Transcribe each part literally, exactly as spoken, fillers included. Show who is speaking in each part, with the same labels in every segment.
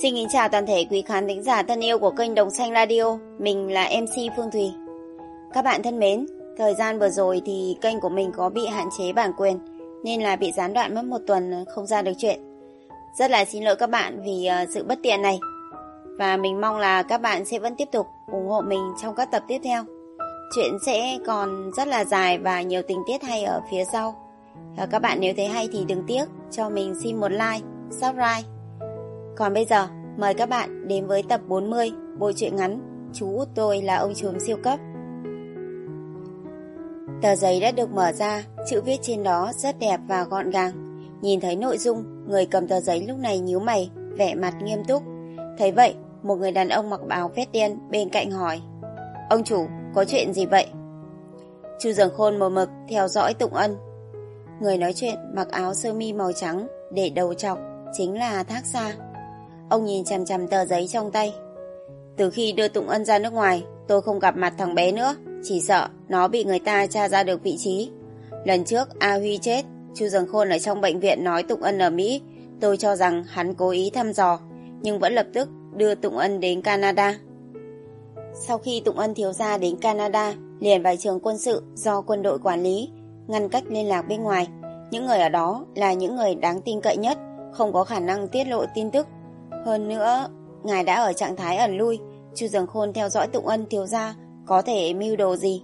Speaker 1: Xin kính chào toàn thể quý khán thính giả thân yêu của kênh Đồng Xanh Radio. Mình là em xê Phương Thùy. Các bạn thân mến, thời gian vừa rồi thì kênh của mình có bị hạn chế bản quyền nên là bị gián đoạn mất một tuần không ra được chuyện. Rất là xin lỗi các bạn vì uh, sự bất tiện này. Và mình mong là các bạn sẽ vẫn tiếp tục ủng hộ mình trong các tập tiếp theo. Chuyện sẽ còn rất là dài và nhiều tình tiết hay ở phía sau. Và các bạn nếu thấy hay thì đừng tiếc cho mình xin một like, subscribe. Còn bây giờ, mời các bạn đến với tập bốn mươi bộ truyện ngắn Chú út tôi là ông trùm siêu cấp. Tờ giấy đã được mở ra, chữ viết trên đó rất đẹp và gọn gàng. Nhìn thấy nội dung, người cầm tờ giấy lúc này nhíu mày, vẻ mặt nghiêm túc. Thấy vậy, một người đàn ông mặc áo vest đen bên cạnh hỏi: Ông chủ, có chuyện gì vậy? Chu Dường Khôn mờ mực theo dõi Tụng Ân. Người nói chuyện mặc áo sơ mi màu trắng để đầu chọc chính là Thác Sa. Ông nhìn chằm chằm tờ giấy trong tay. Từ khi đưa Tụng Ân ra nước ngoài, tôi không gặp mặt thằng bé nữa, chỉ sợ nó bị người ta tra ra được vị trí. Lần trước A Huy chết, Chu Dường Khôn ở trong bệnh viện nói Tụng Ân ở Mỹ. Tôi cho rằng hắn cố ý thăm dò, nhưng vẫn lập tức đưa Tụng Ân đến Canada. Sau khi Tụng Ân thiếu gia đến Canada, liền vào trường quân sự do quân đội quản lý, ngăn cách liên lạc bên ngoài. Những người ở đó là những người đáng tin cậy nhất, không có khả năng tiết lộ tin tức. Hơn nữa, ngài đã ở trạng thái ẩn lui. Chu Dường Khôn theo dõi Tụng Ân thiếu gia có thể mưu đồ gì?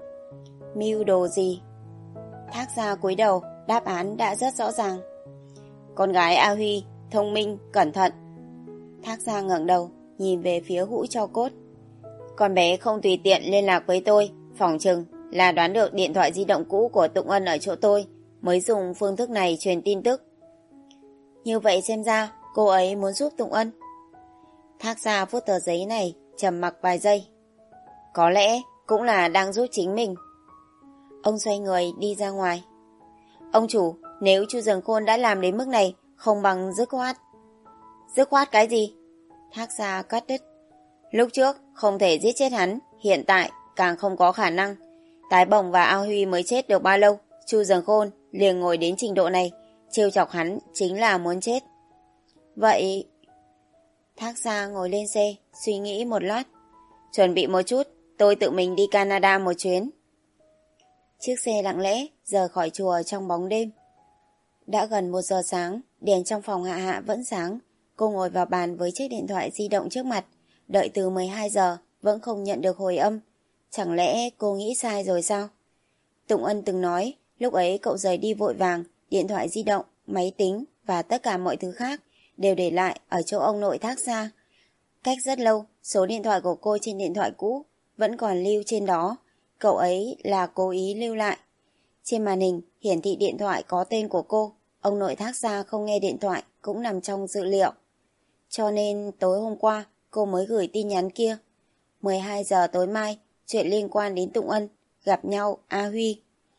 Speaker 1: Mưu đồ gì? Thác Gia cúi đầu, đáp án đã rất rõ ràng. Con gái A Huy, thông minh, cẩn thận. Thác Gia ngẩng đầu, nhìn về phía hũ tro cốt. Con bé không tùy tiện liên lạc với tôi, phỏng chừng là đoán được điện thoại di động cũ của Tụng Ân ở chỗ tôi, mới dùng phương thức này truyền tin tức. Như vậy xem ra, cô ấy muốn giúp Tụng Ân. Thác Gia vuốt tờ giấy này, trầm mặc vài giây. Có lẽ cũng là đang giúp chính mình. Ông xoay người đi ra ngoài. Ông chủ, nếu Chu Dường Khôn đã làm đến mức này, không bằng dứt khoát. Dứt khoát cái gì? Thác Gia cắt đứt. Lúc trước không thể giết chết hắn, hiện tại càng không có khả năng. Tái Bồng và A Huy mới chết được bao lâu, Chu Dường Khôn liền ngồi đến trình độ này, trêu chọc hắn chính là muốn chết. Vậy... Thác Gia ngồi lên xe, suy nghĩ một lát. Chuẩn bị một chút, tôi tự mình đi Canada một chuyến. Chiếc xe lặng lẽ rời khỏi chùa trong bóng đêm. Đã gần một giờ sáng, đèn trong phòng Hạ Hạ vẫn sáng. Cô ngồi vào bàn với chiếc điện thoại di động trước mặt, đợi từ mười hai giờ vẫn không nhận được hồi âm. Chẳng lẽ cô nghĩ sai rồi sao? Tụng Ân từng nói, lúc ấy cậu rời đi vội vàng, điện thoại di động, máy tính và tất cả mọi thứ khác đều để lại ở chỗ ông nội Thác Gia. Cách rất lâu, số điện thoại của cô trên điện thoại cũ vẫn còn lưu trên đó. Cậu ấy là cố ý lưu lại. Trên màn hình hiển thị điện thoại có tên của cô. Ông nội Thác Gia không nghe điện thoại cũng nằm trong dữ liệu. Cho nên tối hôm qua cô mới gửi tin nhắn kia. mười hai giờ tối mai, chuyện liên quan đến Tụng Ân, gặp nhau, A Huy.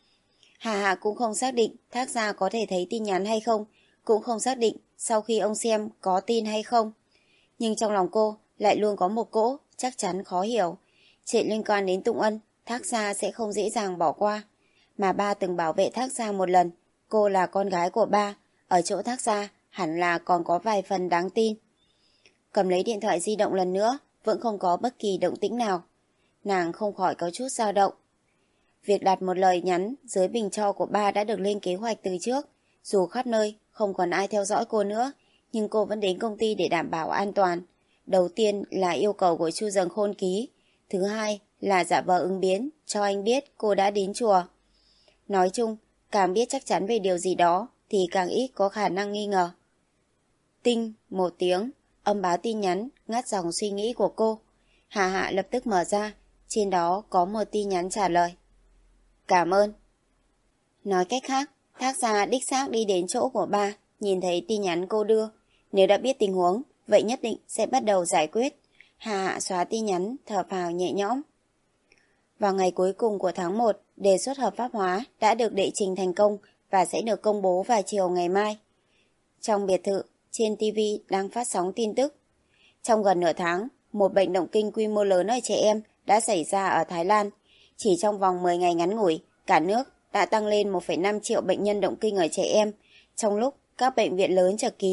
Speaker 1: Hà Hà cũng không xác định Thác Gia có thể thấy tin nhắn hay không, cũng không xác định sau khi ông xem có tin hay không. Nhưng trong lòng cô lại luôn có một cỗ chắc chắn khó hiểu. Chuyện liên quan đến Tụng Ân, Thác Gia sẽ không dễ dàng bỏ qua. Mà ba từng bảo vệ Thác Gia một lần, cô là con gái của ba, ở chỗ Thác Gia hẳn là còn có vài phần đáng tin. Cầm lấy điện thoại di động lần nữa, vẫn không có bất kỳ động tĩnh nào. Nàng không khỏi có chút dao động. Việc đặt một lời nhắn dưới bình tro của ba đã được lên kế hoạch từ trước. Dù khắp nơi không còn ai theo dõi cô nữa, nhưng cô vẫn đến công ty để đảm bảo an toàn. Đầu tiên là yêu cầu của Chu Dường Khôn ký. Thứ hai là giả vờ ứng biến, cho anh biết cô đã đến chùa. Nói chung, càng biết chắc chắn về điều gì đó, thì càng ít có khả năng nghi ngờ. Tinh, một tiếng, âm báo tin nhắn, ngắt dòng suy nghĩ của cô. Hạ Hạ lập tức mở ra, trên đó có một tin nhắn trả lời. Cảm ơn. Nói cách khác, Thác Gia đích xác đi đến chỗ của ba, nhìn thấy tin nhắn cô đưa. Nếu đã biết tình huống, vậy nhất định sẽ bắt đầu giải quyết. Hạ Hạ xóa tin nhắn, thở phào nhẹ nhõm. Vào ngày cuối cùng của tháng một, đề xuất hợp pháp hóa đã được đệ trình thành công và sẽ được công bố vào chiều ngày mai. Trong biệt thự, trên ti vi đang phát sóng tin tức. Trong gần nửa tháng, một bệnh động kinh quy mô lớn ở trẻ em đã xảy ra ở Thái Lan. Chỉ trong vòng mười ngày ngắn ngủi, cả nước đã tăng lên một phẩy năm triệu bệnh nhân động kinh ở trẻ em, trong lúc các bệnh viện lớn chật kín,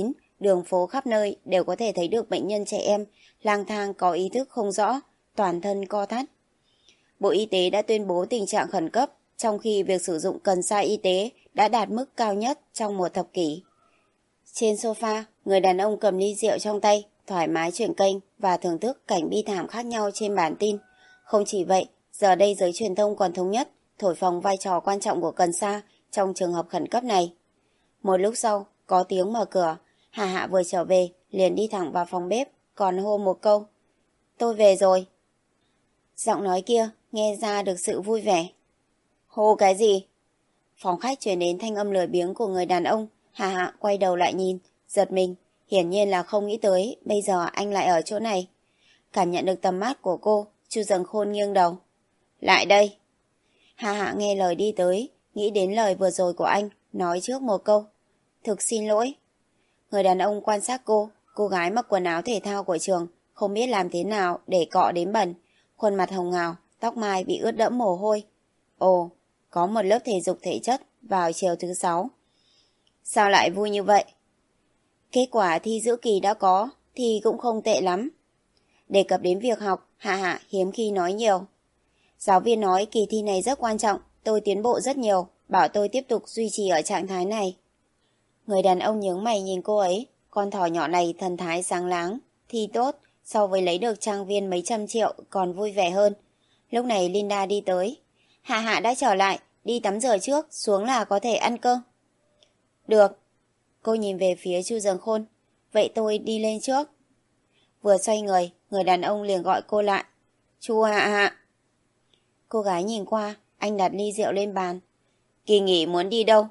Speaker 1: đường phố khắp nơi đều có thể thấy được bệnh nhân trẻ em lang thang có ý thức không rõ, toàn thân co thắt. Bộ Y tế đã tuyên bố tình trạng khẩn cấp, trong khi việc sử dụng cần sa y tế đã đạt mức cao nhất trong một thập kỷ. Trên sofa, người đàn ông cầm ly rượu trong tay, thoải mái chuyển kênh và thưởng thức cảnh bi thảm khác nhau trên bản tin. Không chỉ vậy, giờ đây giới truyền thông còn thống nhất thổi phồng vai trò quan trọng của cần sa trong trường hợp khẩn cấp này. Một lúc sau, có tiếng mở cửa. Hà Hạ vừa trở về, liền đi thẳng vào phòng bếp, còn hô một câu: "Tôi về rồi." Giọng nói kia nghe ra được sự vui vẻ. "Hô cái gì?" Phòng khách truyền đến thanh âm lười biếng của người đàn ông. Hà Hạ quay đầu lại nhìn, giật mình, hiển nhiên là không nghĩ tới bây giờ anh lại ở chỗ này. Cảm nhận được tầm mắt của cô, Chu Dần Khôn nghiêng đầu. "Lại đây." Hà Hạ nghe lời đi tới, nghĩ đến lời vừa rồi của anh, nói trước một câu: "Thực xin lỗi." Người đàn ông quan sát cô, cô gái mặc quần áo thể thao của trường, không biết làm thế nào để cọ đến bẩn, khuôn mặt hồng hào, tóc mai bị ướt đẫm mồ hôi. Ồ, có một lớp thể dục thể chất vào chiều thứ sáu. Sao lại vui như vậy? Kết quả thi giữa kỳ đã có, thì cũng không tệ lắm. Đề cập đến việc học, Hạ Hạ hiếm khi nói nhiều. Giáo viên nói kỳ thi này rất quan trọng, tôi tiến bộ rất nhiều, bảo tôi tiếp tục duy trì ở trạng thái này. Người đàn ông nhướng mày nhìn cô ấy, con thỏ nhỏ này thần thái sáng láng, thi tốt, so với lấy được trang viên mấy trăm triệu còn vui vẻ hơn. Lúc này Linda đi tới. Hạ Hạ đã trở lại, đi tắm rửa trước, xuống là có thể ăn cơm. Được. Cô nhìn về phía Chu Dần Khôn. Vậy tôi đi lên trước. Vừa xoay người, người đàn ông liền gọi cô lại. Chu Hạ Hạ. Cô gái nhìn qua, anh đặt ly rượu lên bàn. Kỳ nghỉ muốn đi đâu?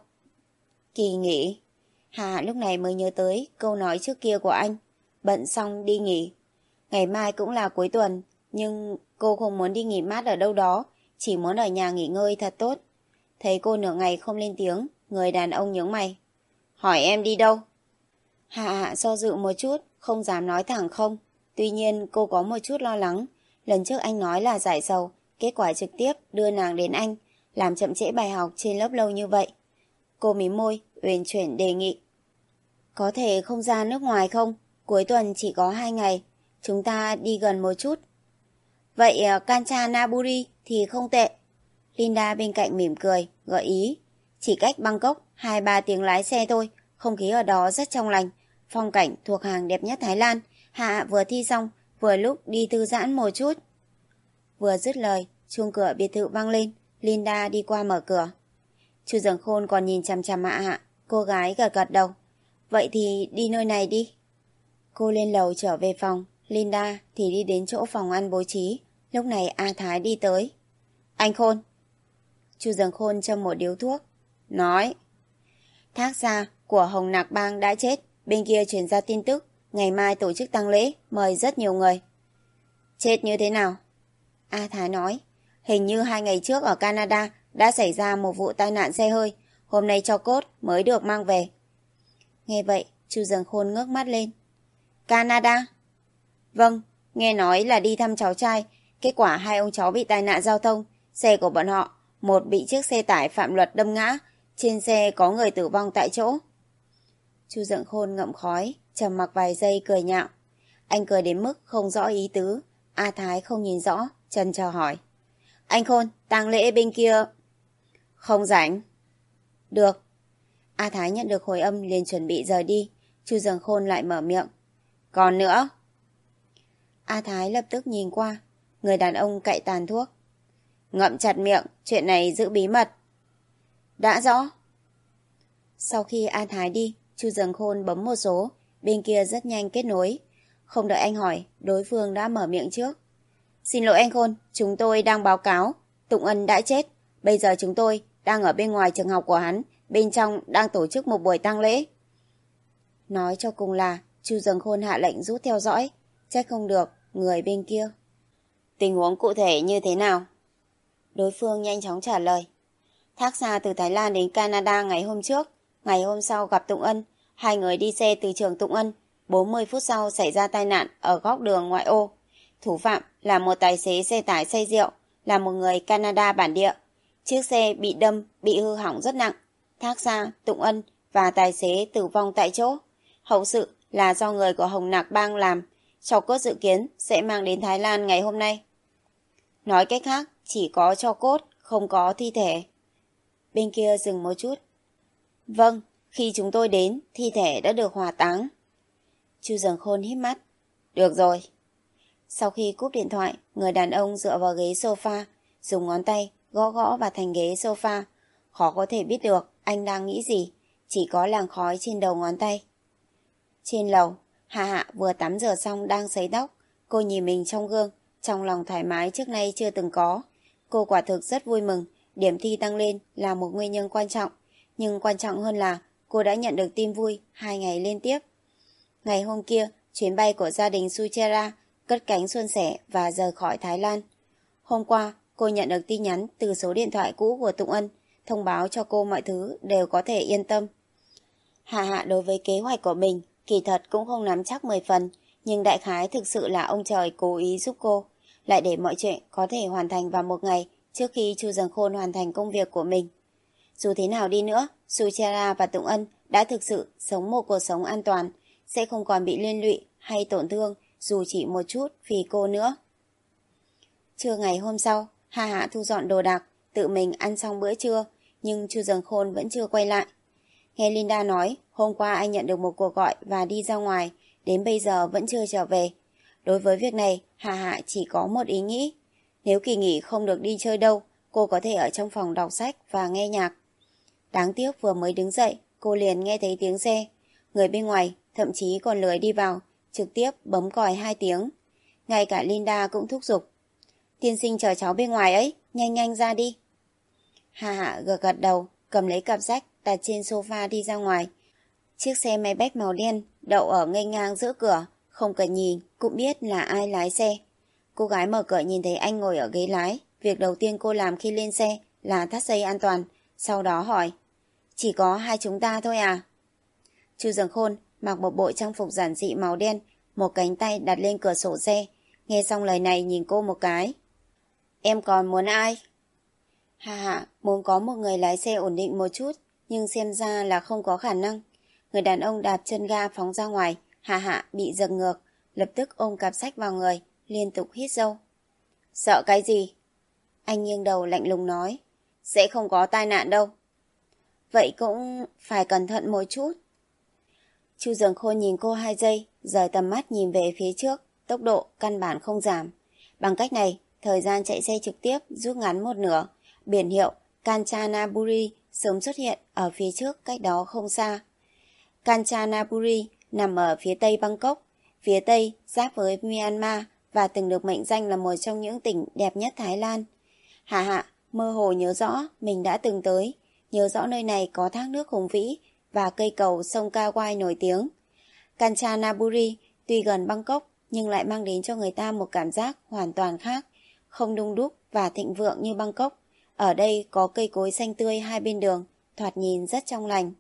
Speaker 1: Kỳ nghỉ? Hạ Hạ lúc này mới nhớ tới câu nói trước kia của anh. Bận xong đi nghỉ. Ngày mai cũng là cuối tuần, nhưng cô không muốn đi nghỉ mát ở đâu đó, chỉ muốn ở nhà nghỉ ngơi thật tốt. Thấy cô nửa ngày không lên tiếng, người đàn ông nhướng mày. Hỏi em đi đâu? Hạ Hạ do dự một chút, không dám nói thẳng không. Tuy nhiên cô có một chút lo lắng. Lần trước anh nói là giải sầu, kết quả trực tiếp đưa nàng đến anh, làm chậm trễ bài học trên lớp lâu như vậy. Cô mím môi, uyển chuyển đề nghị. Có thể không ra nước ngoài không? Cuối tuần chỉ có hai ngày, chúng ta đi gần một chút. Vậy Kanchanaburi thì không tệ. Linda bên cạnh mỉm cười, gợi ý. Chỉ cách Bangkok hai ba tiếng lái xe thôi, không khí ở đó rất trong lành, phong cảnh thuộc hàng đẹp nhất Thái Lan. Hạ vừa thi xong, vừa lúc đi thư giãn một chút. Vừa dứt lời, chuông cửa biệt thự vang lên, Linda đi qua mở cửa. Chu Dần Khôn còn nhìn chằm chằm Hạ Hạ, cô gái gật gật đầu. Vậy thì đi nơi này đi. Cô lên lầu trở về phòng, Linda thì đi đến chỗ phòng ăn bố trí. Lúc này A Thái đi tới. Anh Khôn. Chu Dần Khôn châm một điếu thuốc. Nói. Thác gia của Hồng Nạc Bang đã chết. Bên kia truyền ra tin tức, ngày mai tổ chức tang lễ, mời rất nhiều người. Chết như thế nào? A Thái nói. Hình như hai ngày trước ở Canada đã xảy ra một vụ tai nạn xe hơi. Hôm nay cho cốt mới được mang về. Nghe vậy, Chu Dần Khôn ngước mắt lên. Canada? Vâng, nghe nói là đi thăm cháu trai. Kết quả hai ông cháu bị tai nạn giao thông. Xe của bọn họ, một bị chiếc xe tải phạm luật đâm ngã. Trên xe có người tử vong tại chỗ. Chu Dần Khôn ngậm khói, trầm mặc vài giây cười nhạo. Anh cười đến mức không rõ ý tứ. A Thái không nhìn rõ, chần chờ hỏi. Anh Khôn, tang lễ bên kia... Không rảnh. Được. A Thái nhận được hồi âm liền chuẩn bị rời đi. Chu Dần Khôn lại mở miệng. Còn nữa. A Thái lập tức nhìn qua. Người đàn ông cậy tàn thuốc. Ngậm chặt miệng, chuyện này giữ bí mật. Đã rõ. Sau khi A Thái đi, Chu Dần Khôn bấm một số. Bên kia rất nhanh kết nối. Không đợi anh hỏi, đối phương đã mở miệng trước. Xin lỗi anh Khôn, chúng tôi đang báo cáo. Tụng Ân đã chết. Bây giờ chúng tôi đang ở bên ngoài trường học của hắn. Bên trong đang tổ chức một buổi tang lễ. Nói cho cùng là Chu Dần Khôn hạ lệnh rút theo dõi. Trách không được người bên kia. Tình huống cụ thể như thế nào? Đối phương nhanh chóng trả lời. Thác gia từ Thái Lan đến Canada ngày hôm trước. Ngày hôm sau gặp Tụng Ân. Hai người đi xe từ trường Tụng Ân. bốn mươi phút sau xảy ra tai nạn ở góc đường ngoại ô. Thủ phạm là một tài xế xe tải say rượu, là một người Canada bản địa. Chiếc xe bị đâm, bị hư hỏng rất nặng. Thác gia, Tụng Ân và tài xế tử vong tại chỗ. Hậu sự là do người của Hồng Nạc Bang làm. Tro cốt dự kiến sẽ mang đến Thái Lan ngày hôm nay. Nói cách khác, chỉ có tro cốt, không có thi thể. Bên kia dừng một chút. Vâng, khi chúng tôi đến, thi thể đã được hỏa táng. Chu Dần Khôn híp mắt. Được rồi. Sau khi cúp điện thoại, người đàn ông dựa vào ghế sofa, dùng ngón tay gõ gõ vào thành ghế sofa. Khó có thể biết được anh đang nghĩ gì, chỉ có làn khói trên đầu ngón tay. Trên lầu, Hạ Hạ vừa tắm rửa xong đang sấy tóc. Cô nhìn mình trong gương, trong lòng thoải mái trước nay chưa từng có. Cô quả thực rất vui mừng, điểm thi tăng lên là một nguyên nhân quan trọng. Nhưng quan trọng hơn là cô đã nhận được tin vui hai ngày liên tiếp. Ngày hôm kia, chuyến bay của gia đình Suchera cất cánh suôn sẻ và rời khỏi Thái Lan. Hôm qua, cô nhận được tin nhắn từ số điện thoại cũ của Tụng Ân, thông báo cho cô mọi thứ đều có thể yên tâm. Hạ Hạ đối với kế hoạch của mình, kỳ thật cũng không nắm chắc mười phần, nhưng đại khái thực sự là ông trời cố ý giúp cô, lại để mọi chuyện có thể hoàn thành vào một ngày trước khi Chu Dần Khôn hoàn thành công việc của mình. Dù thế nào đi nữa, Suchera và Tụng Ân đã thực sự sống một cuộc sống an toàn, sẽ không còn bị liên lụy hay tổn thương dù chỉ một chút vì cô nữa. Trưa ngày hôm sau, Hạ Hạ thu dọn đồ đạc, tự mình ăn xong bữa trưa, nhưng Chu Dần Khôn vẫn chưa quay lại. Nghe Linda nói, hôm qua anh nhận được một cuộc gọi và đi ra ngoài, đến bây giờ vẫn chưa trở về. Đối với việc này, Hạ Hạ chỉ có một ý nghĩ. Nếu kỳ nghỉ không được đi chơi đâu, cô có thể ở trong phòng đọc sách và nghe nhạc. Đáng tiếc vừa mới đứng dậy, cô liền nghe thấy tiếng xe. Người bên ngoài thậm chí còn lười đi vào, trực tiếp bấm còi hai tiếng. Ngay cả Linda cũng thúc giục. Tiên sinh chờ cháu bên ngoài ấy, nhanh nhanh ra đi. Hạ Hạ gật gật đầu, cầm lấy cặp sách đặt trên sofa đi ra ngoài. Chiếc xe Maybach màu đen đậu ở nghênh ngang giữa cửa, không cần nhìn cũng biết là ai lái xe. Cô gái mở cửa nhìn thấy anh ngồi ở ghế lái, việc đầu tiên cô làm khi lên xe là thắt dây an toàn, sau đó hỏi: Chỉ có hai chúng ta thôi à? Chu Dần Khôn mặc một bộ trang phục giản dị màu đen, một cánh tay đặt lên cửa sổ xe. Nghe xong lời này nhìn cô một cái. Em còn muốn ai? Hạ Hạ muốn có một người lái xe ổn định một chút, nhưng xem ra là không có khả năng. Người đàn ông đạp chân ga phóng ra ngoài, Hạ Hạ bị giật ngược, lập tức ôm cặp sách vào người, liên tục hít sâu. Sợ cái gì? Anh nghiêng đầu lạnh lùng nói. Sẽ không có tai nạn đâu. Vậy cũng phải cẩn thận một chút. Chu Dần Khôn nhìn cô hai giây, rời tầm mắt nhìn về phía trước, tốc độ căn bản không giảm. Bằng cách này, thời gian chạy xe trực tiếp rút ngắn một nửa. Biển hiệu Kanchanaburi sớm xuất hiện ở phía trước cách đó không xa. Kanchanaburi nằm ở phía tây Bangkok, phía tây giáp với Myanmar và từng được mệnh danh là một trong những tỉnh đẹp nhất Thái Lan. Hạ Hạ mơ hồ nhớ rõ mình đã từng tới, nhớ rõ nơi này có thác nước hùng vĩ và cây cầu sông Kawai nổi tiếng. Kanchanaburi tuy gần Bangkok nhưng lại mang đến cho người ta một cảm giác hoàn toàn khác, không đông đúc và thịnh vượng như Bangkok. Ở đây có cây cối xanh tươi hai bên đường, thoạt nhìn rất trong lành.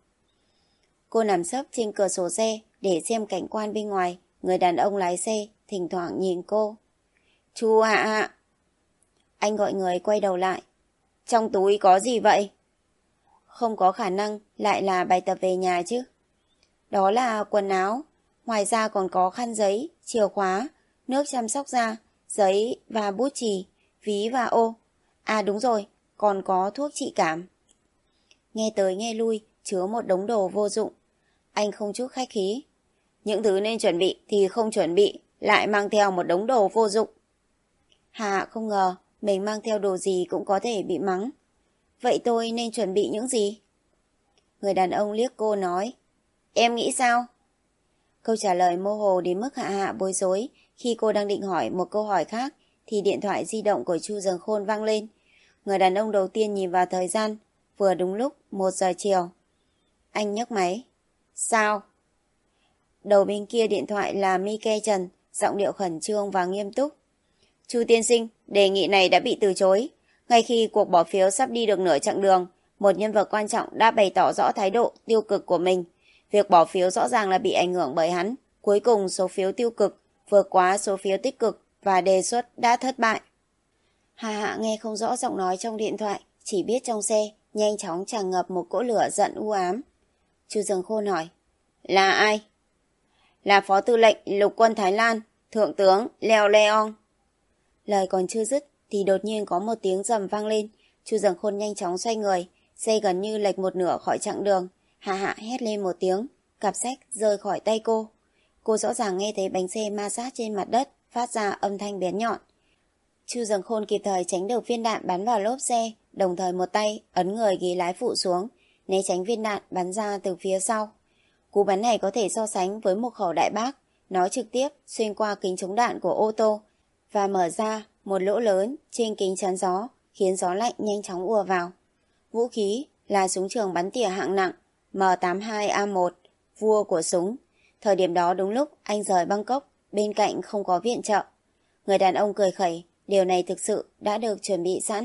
Speaker 1: Cô nằm sấp trên cửa sổ xe để xem cảnh quan bên ngoài. Người đàn ông lái xe thỉnh thoảng nhìn cô. Chu Hạ Hạ. Anh gọi người quay đầu lại. Trong túi có gì vậy? Không có khả năng lại là bài tập về nhà chứ. Đó là quần áo. Ngoài ra còn có khăn giấy, chìa khóa, nước chăm sóc da, giấy và bút chì, ví và ô. À đúng rồi, còn có thuốc trị cảm. Nghe tới nghe lui, chứa một đống đồ vô dụng. Anh không chút khách khí. Những thứ nên chuẩn bị thì không chuẩn bị, lại mang theo một đống đồ vô dụng. Hạ không ngờ mình mang theo đồ gì cũng có thể bị mắng. Vậy tôi nên chuẩn bị những gì? Người đàn ông liếc cô nói. Em nghĩ sao? Câu trả lời mơ hồ đến mức Hạ Hạ bối rối. Khi cô đang định hỏi một câu hỏi khác thì điện thoại di động của Chu Dần Khôn vang lên. Người đàn ông đầu tiên nhìn vào thời gian, vừa đúng lúc một giờ chiều. Anh nhấc máy. Sao? Đầu bên kia điện thoại là Mike Trần, giọng điệu khẩn trương và nghiêm túc. Chu tiên sinh, đề nghị này đã bị từ chối. Ngay khi cuộc bỏ phiếu sắp đi được nửa chặng đường, một nhân vật quan trọng đã bày tỏ rõ thái độ tiêu cực của mình. Việc bỏ phiếu rõ ràng là bị ảnh hưởng bởi hắn. Cuối cùng số phiếu tiêu cực vượt quá số phiếu tích cực và đề xuất đã thất bại. Hạ Hạ nghe không rõ giọng nói trong điện thoại, chỉ biết trong xe nhanh chóng tràn ngập một cỗ lửa giận u ám. Chu Dần Khôn hỏi. Là ai? là Phó Tư lệnh Lục quân Thái Lan, Thượng tướng Leo Leong. Lời còn chưa dứt thì đột nhiên có một tiếng rầm vang lên. Chu Dần Khôn nhanh chóng xoay người, xe gần như lệch một nửa khỏi chặng đường. Hạ Hạ hét lên một tiếng, cặp sách rơi khỏi tay cô. Cô rõ ràng nghe thấy bánh xe ma sát trên mặt đất phát ra âm thanh bén nhọn. Chu Dần Khôn kịp thời tránh được viên đạn bắn vào lốp xe, đồng thời một tay ấn người ghế lái phụ xuống, né tránh viên đạn bắn ra từ phía sau. Cú bắn này có thể so sánh với một khẩu đại bác, nó trực tiếp xuyên qua kính chống đạn của ô tô và mở ra một lỗ lớn trên kính chắn gió, khiến gió lạnh nhanh chóng ùa vào. Vũ khí là súng trường bắn tỉa hạng nặng M tám hai A một, vua của súng. Thời điểm đó đúng lúc anh rời Bangkok, bên cạnh không có viện trợ. Người đàn ông cười khẩy, điều này thực sự đã được chuẩn bị sẵn.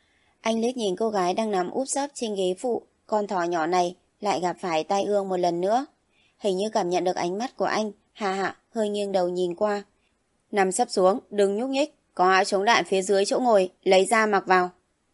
Speaker 1: Anh liếc nhìn cô gái đang nằm úp sấp trên ghế phụ, con thỏ nhỏ này lại gặp phải tai ương một lần nữa. Hình như cảm nhận được ánh mắt của anh, Hạ Hạ hơi nghiêng đầu nhìn qua. Nằm sấp xuống, đừng nhúc nhích, có áo chống đạn phía dưới chỗ ngồi, lấy ra mặc vào.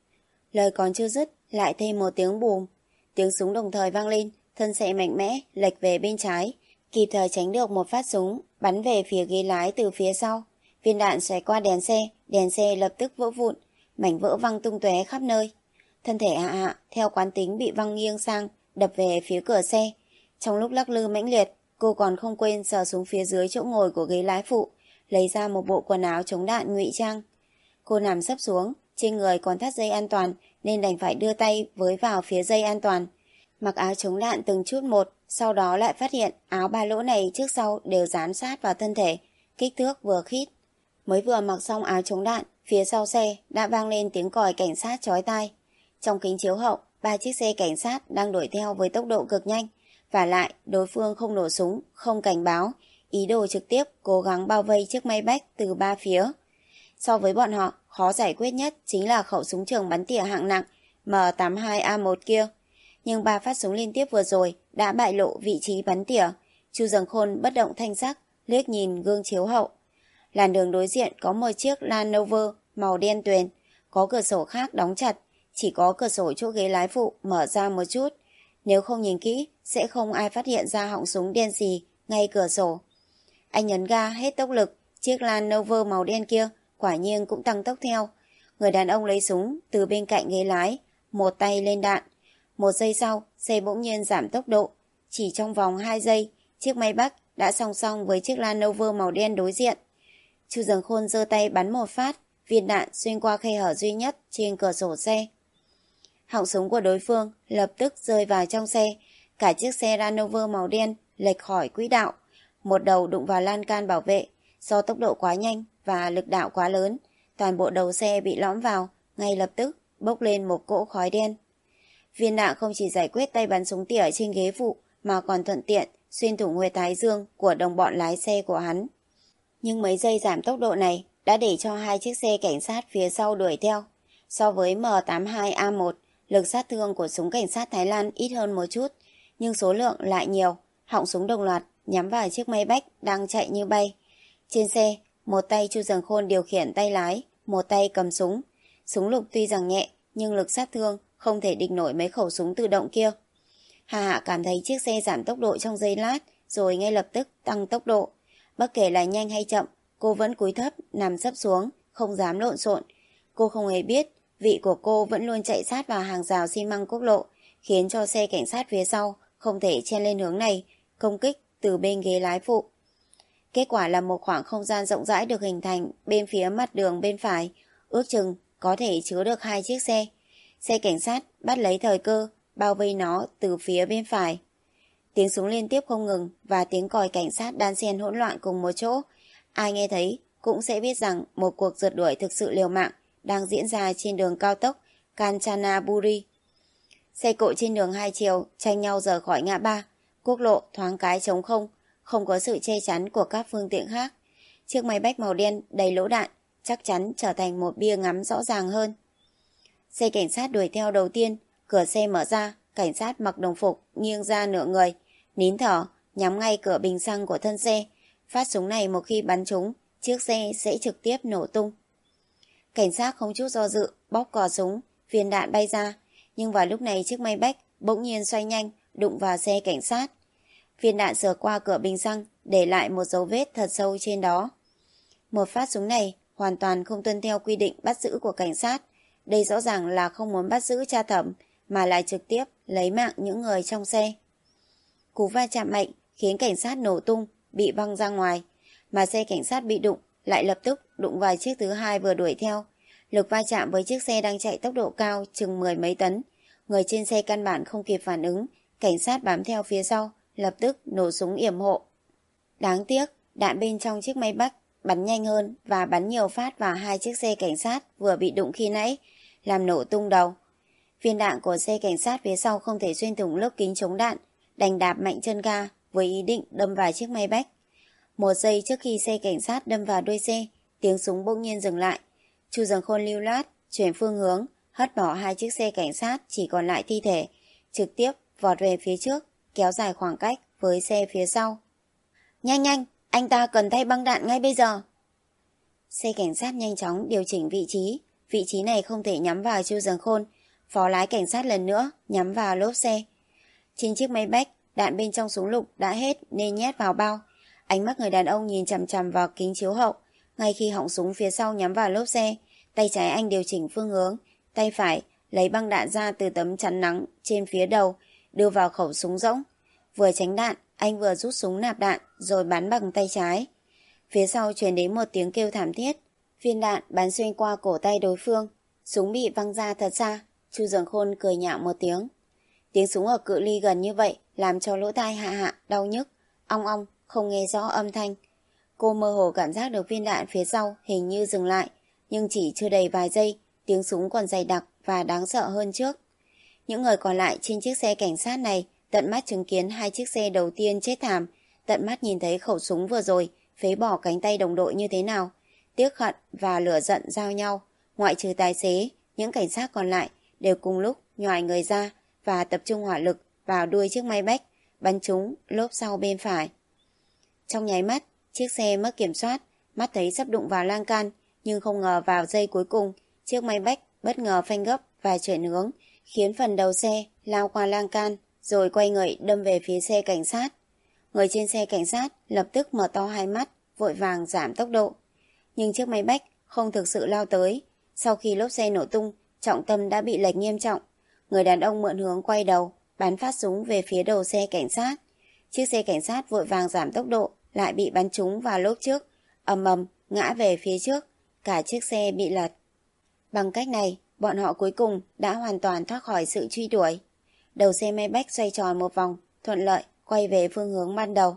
Speaker 1: Lời còn chưa dứt, lại thêm một tiếng bùm. Tiếng súng đồng thời vang lên, thân xe mạnh mẽ lệch về bên trái, kịp thời tránh được một phát súng bắn về phía ghế lái từ phía sau. Viên đạn xoáy qua đèn xe, đèn xe lập tức vỡ vụn, mảnh vỡ văng tung tóe khắp nơi. Thân thể Hạ Hạ theo quán tính bị văng nghiêng sang, đập về phía cửa xe. Trong lúc lắc lư mãnh liệt, cô còn không quên sờ xuống phía dưới chỗ ngồi của ghế lái phụ, lấy ra một bộ quần áo chống đạn ngụy trang. Cô nằm sấp xuống, trên người còn thắt dây an toàn nên đành phải đưa tay với vào phía dây an toàn. Mặc áo chống đạn từng chút một, sau đó lại phát hiện áo ba lỗ này trước sau đều dán sát vào thân thể, kích thước vừa khít. Mới vừa mặc xong áo chống đạn, phía sau xe đã vang lên tiếng còi cảnh sát chói tai. Trong kính chiếu hậu, ba chiếc xe cảnh sát đang đuổi theo với tốc độ cực nhanh. Vả lại, đối phương không nổ súng, không cảnh báo, ý đồ trực tiếp cố gắng bao vây chiếc Maybach từ ba phía. So với bọn họ, khó giải quyết nhất chính là khẩu súng trường bắn tỉa hạng nặng M tám hai A một kia. Nhưng ba phát súng liên tiếp vừa rồi đã bại lộ vị trí bắn tỉa. Chu Dần Khôn bất động thanh sắc, liếc nhìn gương chiếu hậu. Làn đường đối diện có một chiếc Land Rover màu đen tuyền, có cửa sổ khác đóng chặt, chỉ có cửa sổ chỗ ghế lái phụ mở ra một chút. Nếu không nhìn kỹ, sẽ không ai phát hiện ra họng súng đen xì ngay cửa sổ. Anh nhấn ga hết tốc lực, chiếc Land Rover màu đen kia quả nhiên cũng tăng tốc theo. Người đàn ông lấy súng từ bên cạnh ghế lái, một tay lên đạn. Một giây sau, xe bỗng nhiên giảm tốc độ. Chỉ trong vòng hai giây, chiếc Maybach đã song song với chiếc Land Rover màu đen đối diện. Chu Dần Khôn giơ tay bắn một phát, viên đạn xuyên qua khe hở duy nhất trên cửa sổ xe. Họng súng của đối phương lập tức rơi vào trong xe. Cả chiếc xe Land Rover màu đen lệch khỏi quỹ đạo. Một đầu đụng vào lan can bảo vệ. Do tốc độ quá nhanh và lực đạo quá lớn, toàn bộ đầu xe bị lõm vào, ngay lập tức bốc lên một cỗ khói đen. Viên đạn không chỉ giải quyết tay bắn súng tỉa trên ghế phụ mà còn thuận tiện xuyên thủng huyệt thái dương của đồng bọn lái xe của hắn. Nhưng mấy giây giảm tốc độ này đã để cho hai chiếc xe cảnh sát phía sau đuổi theo. So với M tám hai A một, lực sát thương của súng cảnh sát Thái Lan ít hơn một chút, nhưng số lượng lại nhiều. Họng súng đồng loạt nhắm vào chiếc Maybach đang chạy như bay. Trên xe, một tay Chu Dần Khôn điều khiển tay lái, một tay cầm súng. Súng lục tuy rằng nhẹ, nhưng lực sát thương không thể địch nổi mấy khẩu súng tự động kia. Hà Hạ cảm thấy chiếc xe giảm tốc độ trong giây lát, rồi ngay lập tức tăng tốc độ. Bất kể là nhanh hay chậm, cô vẫn cúi thấp, nằm sấp xuống, không dám lộn xộn. Cô không hề biết, vị của cô vẫn luôn chạy sát vào hàng rào xi măng quốc lộ, khiến cho xe cảnh sát phía sau không thể chen lên hướng này, công kích từ bên ghế lái phụ. Kết quả là một khoảng không gian rộng rãi được hình thành bên phía mặt đường bên phải, ước chừng có thể chứa được hai chiếc xe. Xe cảnh sát bắt lấy thời cơ, bao vây nó từ phía bên phải. Tiếng súng liên tiếp không ngừng và tiếng còi cảnh sát đan xen hỗn loạn cùng một chỗ. Ai nghe thấy cũng sẽ biết rằng một cuộc rượt đuổi thực sự liều mạng đang diễn ra trên đường cao tốc Kanchanaburi. Xe cộ trên đường hai chiều tranh nhau rời khỏi ngã ba, quốc lộ thoáng cái trống không, không có sự che chắn của các phương tiện khác. Chiếc Maybach màu đen đầy lỗ đạn chắc chắn trở thành một bia ngắm rõ ràng hơn. Xe cảnh sát đuổi theo đầu tiên, cửa xe mở ra, cảnh sát mặc đồng phục nghiêng ra nửa người, nín thở, nhắm ngay cửa bình xăng của thân xe. Phát súng này một khi bắn trúng, chiếc xe sẽ trực tiếp nổ tung. Cảnh sát không chút do dự, bóp cò súng, viên đạn bay ra. Nhưng vào lúc này chiếc Maybach bỗng nhiên xoay nhanh, đụng vào xe cảnh sát. Viên đạn sờ qua cửa bình xăng, để lại một dấu vết thật sâu trên đó. Một phát súng này hoàn toàn không tuân theo quy định bắt giữ của cảnh sát. Đây rõ ràng là không muốn bắt giữ tra thẩm, mà lại trực tiếp lấy mạng những người trong xe. Cú va chạm mạnh khiến cảnh sát nổ tung, bị văng ra ngoài, mà xe cảnh sát bị đụng lại lập tức đụng vào chiếc thứ hai vừa đuổi theo. Lực va chạm với chiếc xe đang chạy tốc độ cao chừng mười mấy tấn. Người trên xe căn bản không kịp phản ứng, cảnh sát bám theo phía sau, lập tức nổ súng yểm hộ. Đáng tiếc, đạn bên trong chiếc Maybach bắn nhanh hơn và bắn nhiều phát vào hai chiếc xe cảnh sát vừa bị đụng khi nãy, làm nổ tung đầu. Viên đạn của xe cảnh sát phía sau không thể xuyên thủng lớp kính chống đạn, đành đạp mạnh chân ga với ý định đâm vào chiếc Maybach. Một giây trước khi xe cảnh sát đâm vào đuôi xe, tiếng súng bỗng nhiên dừng lại. Chu Dần Khôn lưu loát chuyển phương hướng, hất bỏ hai chiếc xe cảnh sát chỉ còn lại thi thể, trực tiếp vọt về phía trước, kéo dài khoảng cách với xe phía sau. Nhanh nhanh, anh ta cần thay băng đạn ngay bây giờ. Xe cảnh sát nhanh chóng điều chỉnh vị trí, vị trí này không thể nhắm vào Chu Dần Khôn. Phó lái cảnh sát lần nữa nhắm vào lốp xe. Trên chiếc Maybach, đạn bên trong súng lục đã hết nên nhét vào bao. Ánh mắt người đàn ông nhìn chằm chằm vào kính chiếu hậu. Ngay khi họng súng phía sau nhắm vào lốp xe, tay trái anh điều chỉnh phương hướng, tay phải lấy băng đạn ra từ tấm chắn nắng trên phía đầu, đưa vào khẩu súng rỗng. Vừa tránh đạn, anh vừa rút súng nạp đạn rồi bắn bằng tay trái. Phía sau truyền đến một tiếng kêu thảm thiết. Viên đạn bắn xuyên qua cổ tay đối phương, súng bị văng ra thật xa. Chu Dần Khôn cười nhạo một tiếng. Tiếng súng ở cự ly gần như vậy làm cho lỗ tai Hạ Hạ đau nhức, ong ong, không nghe rõ âm thanh. Cô mơ hồ cảm giác được viên đạn phía sau hình như dừng lại, nhưng chỉ chưa đầy vài giây, tiếng súng còn dày đặc và đáng sợ hơn trước. Những người còn lại trên chiếc xe cảnh sát này tận mắt chứng kiến hai chiếc xe đầu tiên chết thảm, tận mắt nhìn thấy khẩu súng vừa rồi phế bỏ cánh tay đồng đội như thế nào. Tiếc hận và lửa giận giao nhau, ngoại trừ tài xế, những cảnh sát còn lại đều cùng lúc nhoài người ra và tập trung hỏa lực vào đuôi chiếc Maybach, bắn trúng lốp sau bên phải. Trong nháy mắt, chiếc xe mất kiểm soát, mắt thấy sắp đụng vào lan can, nhưng không ngờ vào giây cuối cùng, chiếc Maybach bất ngờ phanh gấp và chuyển hướng, khiến phần đầu xe lao qua lan can, rồi quay người đâm về phía xe cảnh sát. Người trên xe cảnh sát lập tức mở to hai mắt, vội vàng giảm tốc độ. Nhưng chiếc Maybach không thực sự lao tới. Sau khi lốp xe nổ tung, trọng tâm đã bị lệch nghiêm trọng. Người đàn ông mượn hướng quay đầu, bắn phát súng về phía đầu xe cảnh sát. Chiếc xe cảnh sát vội vàng giảm tốc độ, lại bị bắn trúng vào lốp trước, ầm ầm ngã về phía trước, cả chiếc xe bị lật. Bằng cách này, bọn họ cuối cùng đã hoàn toàn thoát khỏi sự truy đuổi. Đầu xe Maybach xoay tròn một vòng, thuận lợi quay về phương hướng ban đầu.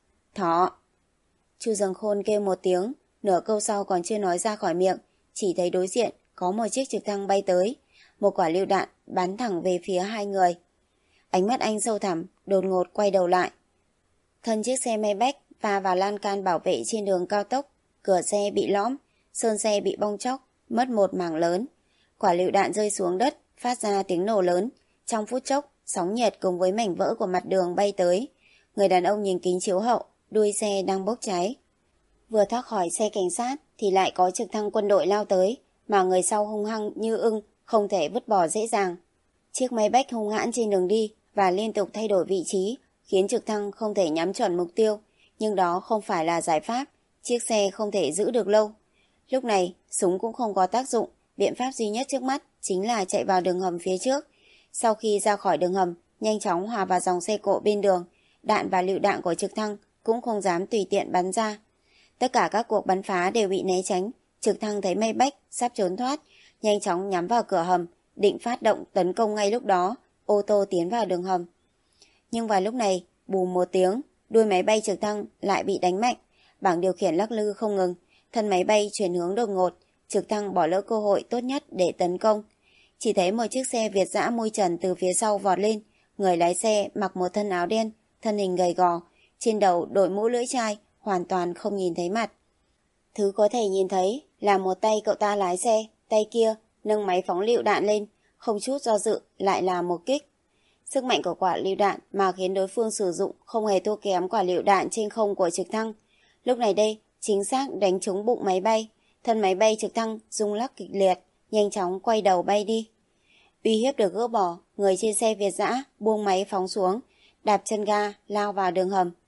Speaker 1: Thỏ! Chu Dần Khôn kêu một tiếng, nửa câu sau còn chưa nói ra khỏi miệng, chỉ thấy đối diện có một chiếc trực thăng bay tới, một quả lựu đạn bắn thẳng về phía hai người. Ánh mắt anh sâu thẳm, đột ngột quay đầu lại. Thân chiếc xe Maybach va vào lan can bảo vệ trên đường cao tốc, cửa xe bị lõm, sơn xe bị bong tróc, mất một mảng lớn. Quả lựu đạn rơi xuống đất, phát ra tiếng nổ lớn. Trong phút chốc, sóng nhiệt cùng với mảnh vỡ của mặt đường bay tới. Người đàn ông nhìn kính chiếu hậu, đuôi xe đang bốc cháy. Vừa thoát khỏi xe cảnh sát thì lại có trực thăng quân đội lao tới, mà người sau hung hăng như ưng, không thể vứt bỏ dễ dàng. Chiếc Maybach hung hãn trên đường đi và liên tục thay đổi vị trí, khiến trực thăng không thể nhắm chuẩn mục tiêu, nhưng đó không phải là giải pháp, chiếc xe không thể giữ được lâu. Lúc này, súng cũng không có tác dụng, biện pháp duy nhất trước mắt chính là chạy vào đường hầm phía trước. Sau khi ra khỏi đường hầm, nhanh chóng hòa vào dòng xe cộ bên đường, đạn và lựu đạn của trực thăng cũng không dám tùy tiện bắn ra. Tất cả các cuộc bắn phá đều bị né tránh. Trực thăng thấy Maybach sắp trốn thoát, nhanh chóng nhắm vào cửa hầm, định phát động tấn công ngay lúc đó, ô tô tiến vào đường hầm. Nhưng vào lúc này, bùm một tiếng, đuôi máy bay trực thăng lại bị đánh mạnh, bảng điều khiển lắc lư không ngừng, thân máy bay chuyển hướng đột ngột, trực thăng bỏ lỡ cơ hội tốt nhất để tấn công. Chỉ thấy một chiếc xe Việt dã mui trần từ phía sau vọt lên, người lái xe mặc một thân áo đen, thân hình gầy gò, trên đầu đội mũ lưỡi chai, hoàn toàn không nhìn thấy mặt. Thứ có thể nhìn thấy là một tay cậu ta lái xe, tay kia nâng máy phóng lựu đạn lên, không chút do dự lại là một kích. Sức mạnh của quả lựu đạn mà khiến đối phương sử dụng không hề thua kém quả lựu đạn trên không của trực thăng. Lúc này đây, chính xác đánh trúng bụng máy bay, thân máy bay trực thăng rung lắc kịch liệt, nhanh chóng quay đầu bay đi. Uy hiếp được gỡ bỏ, người trên xe Việt dã buông máy phóng xuống, đạp chân ga lao vào đường hầm.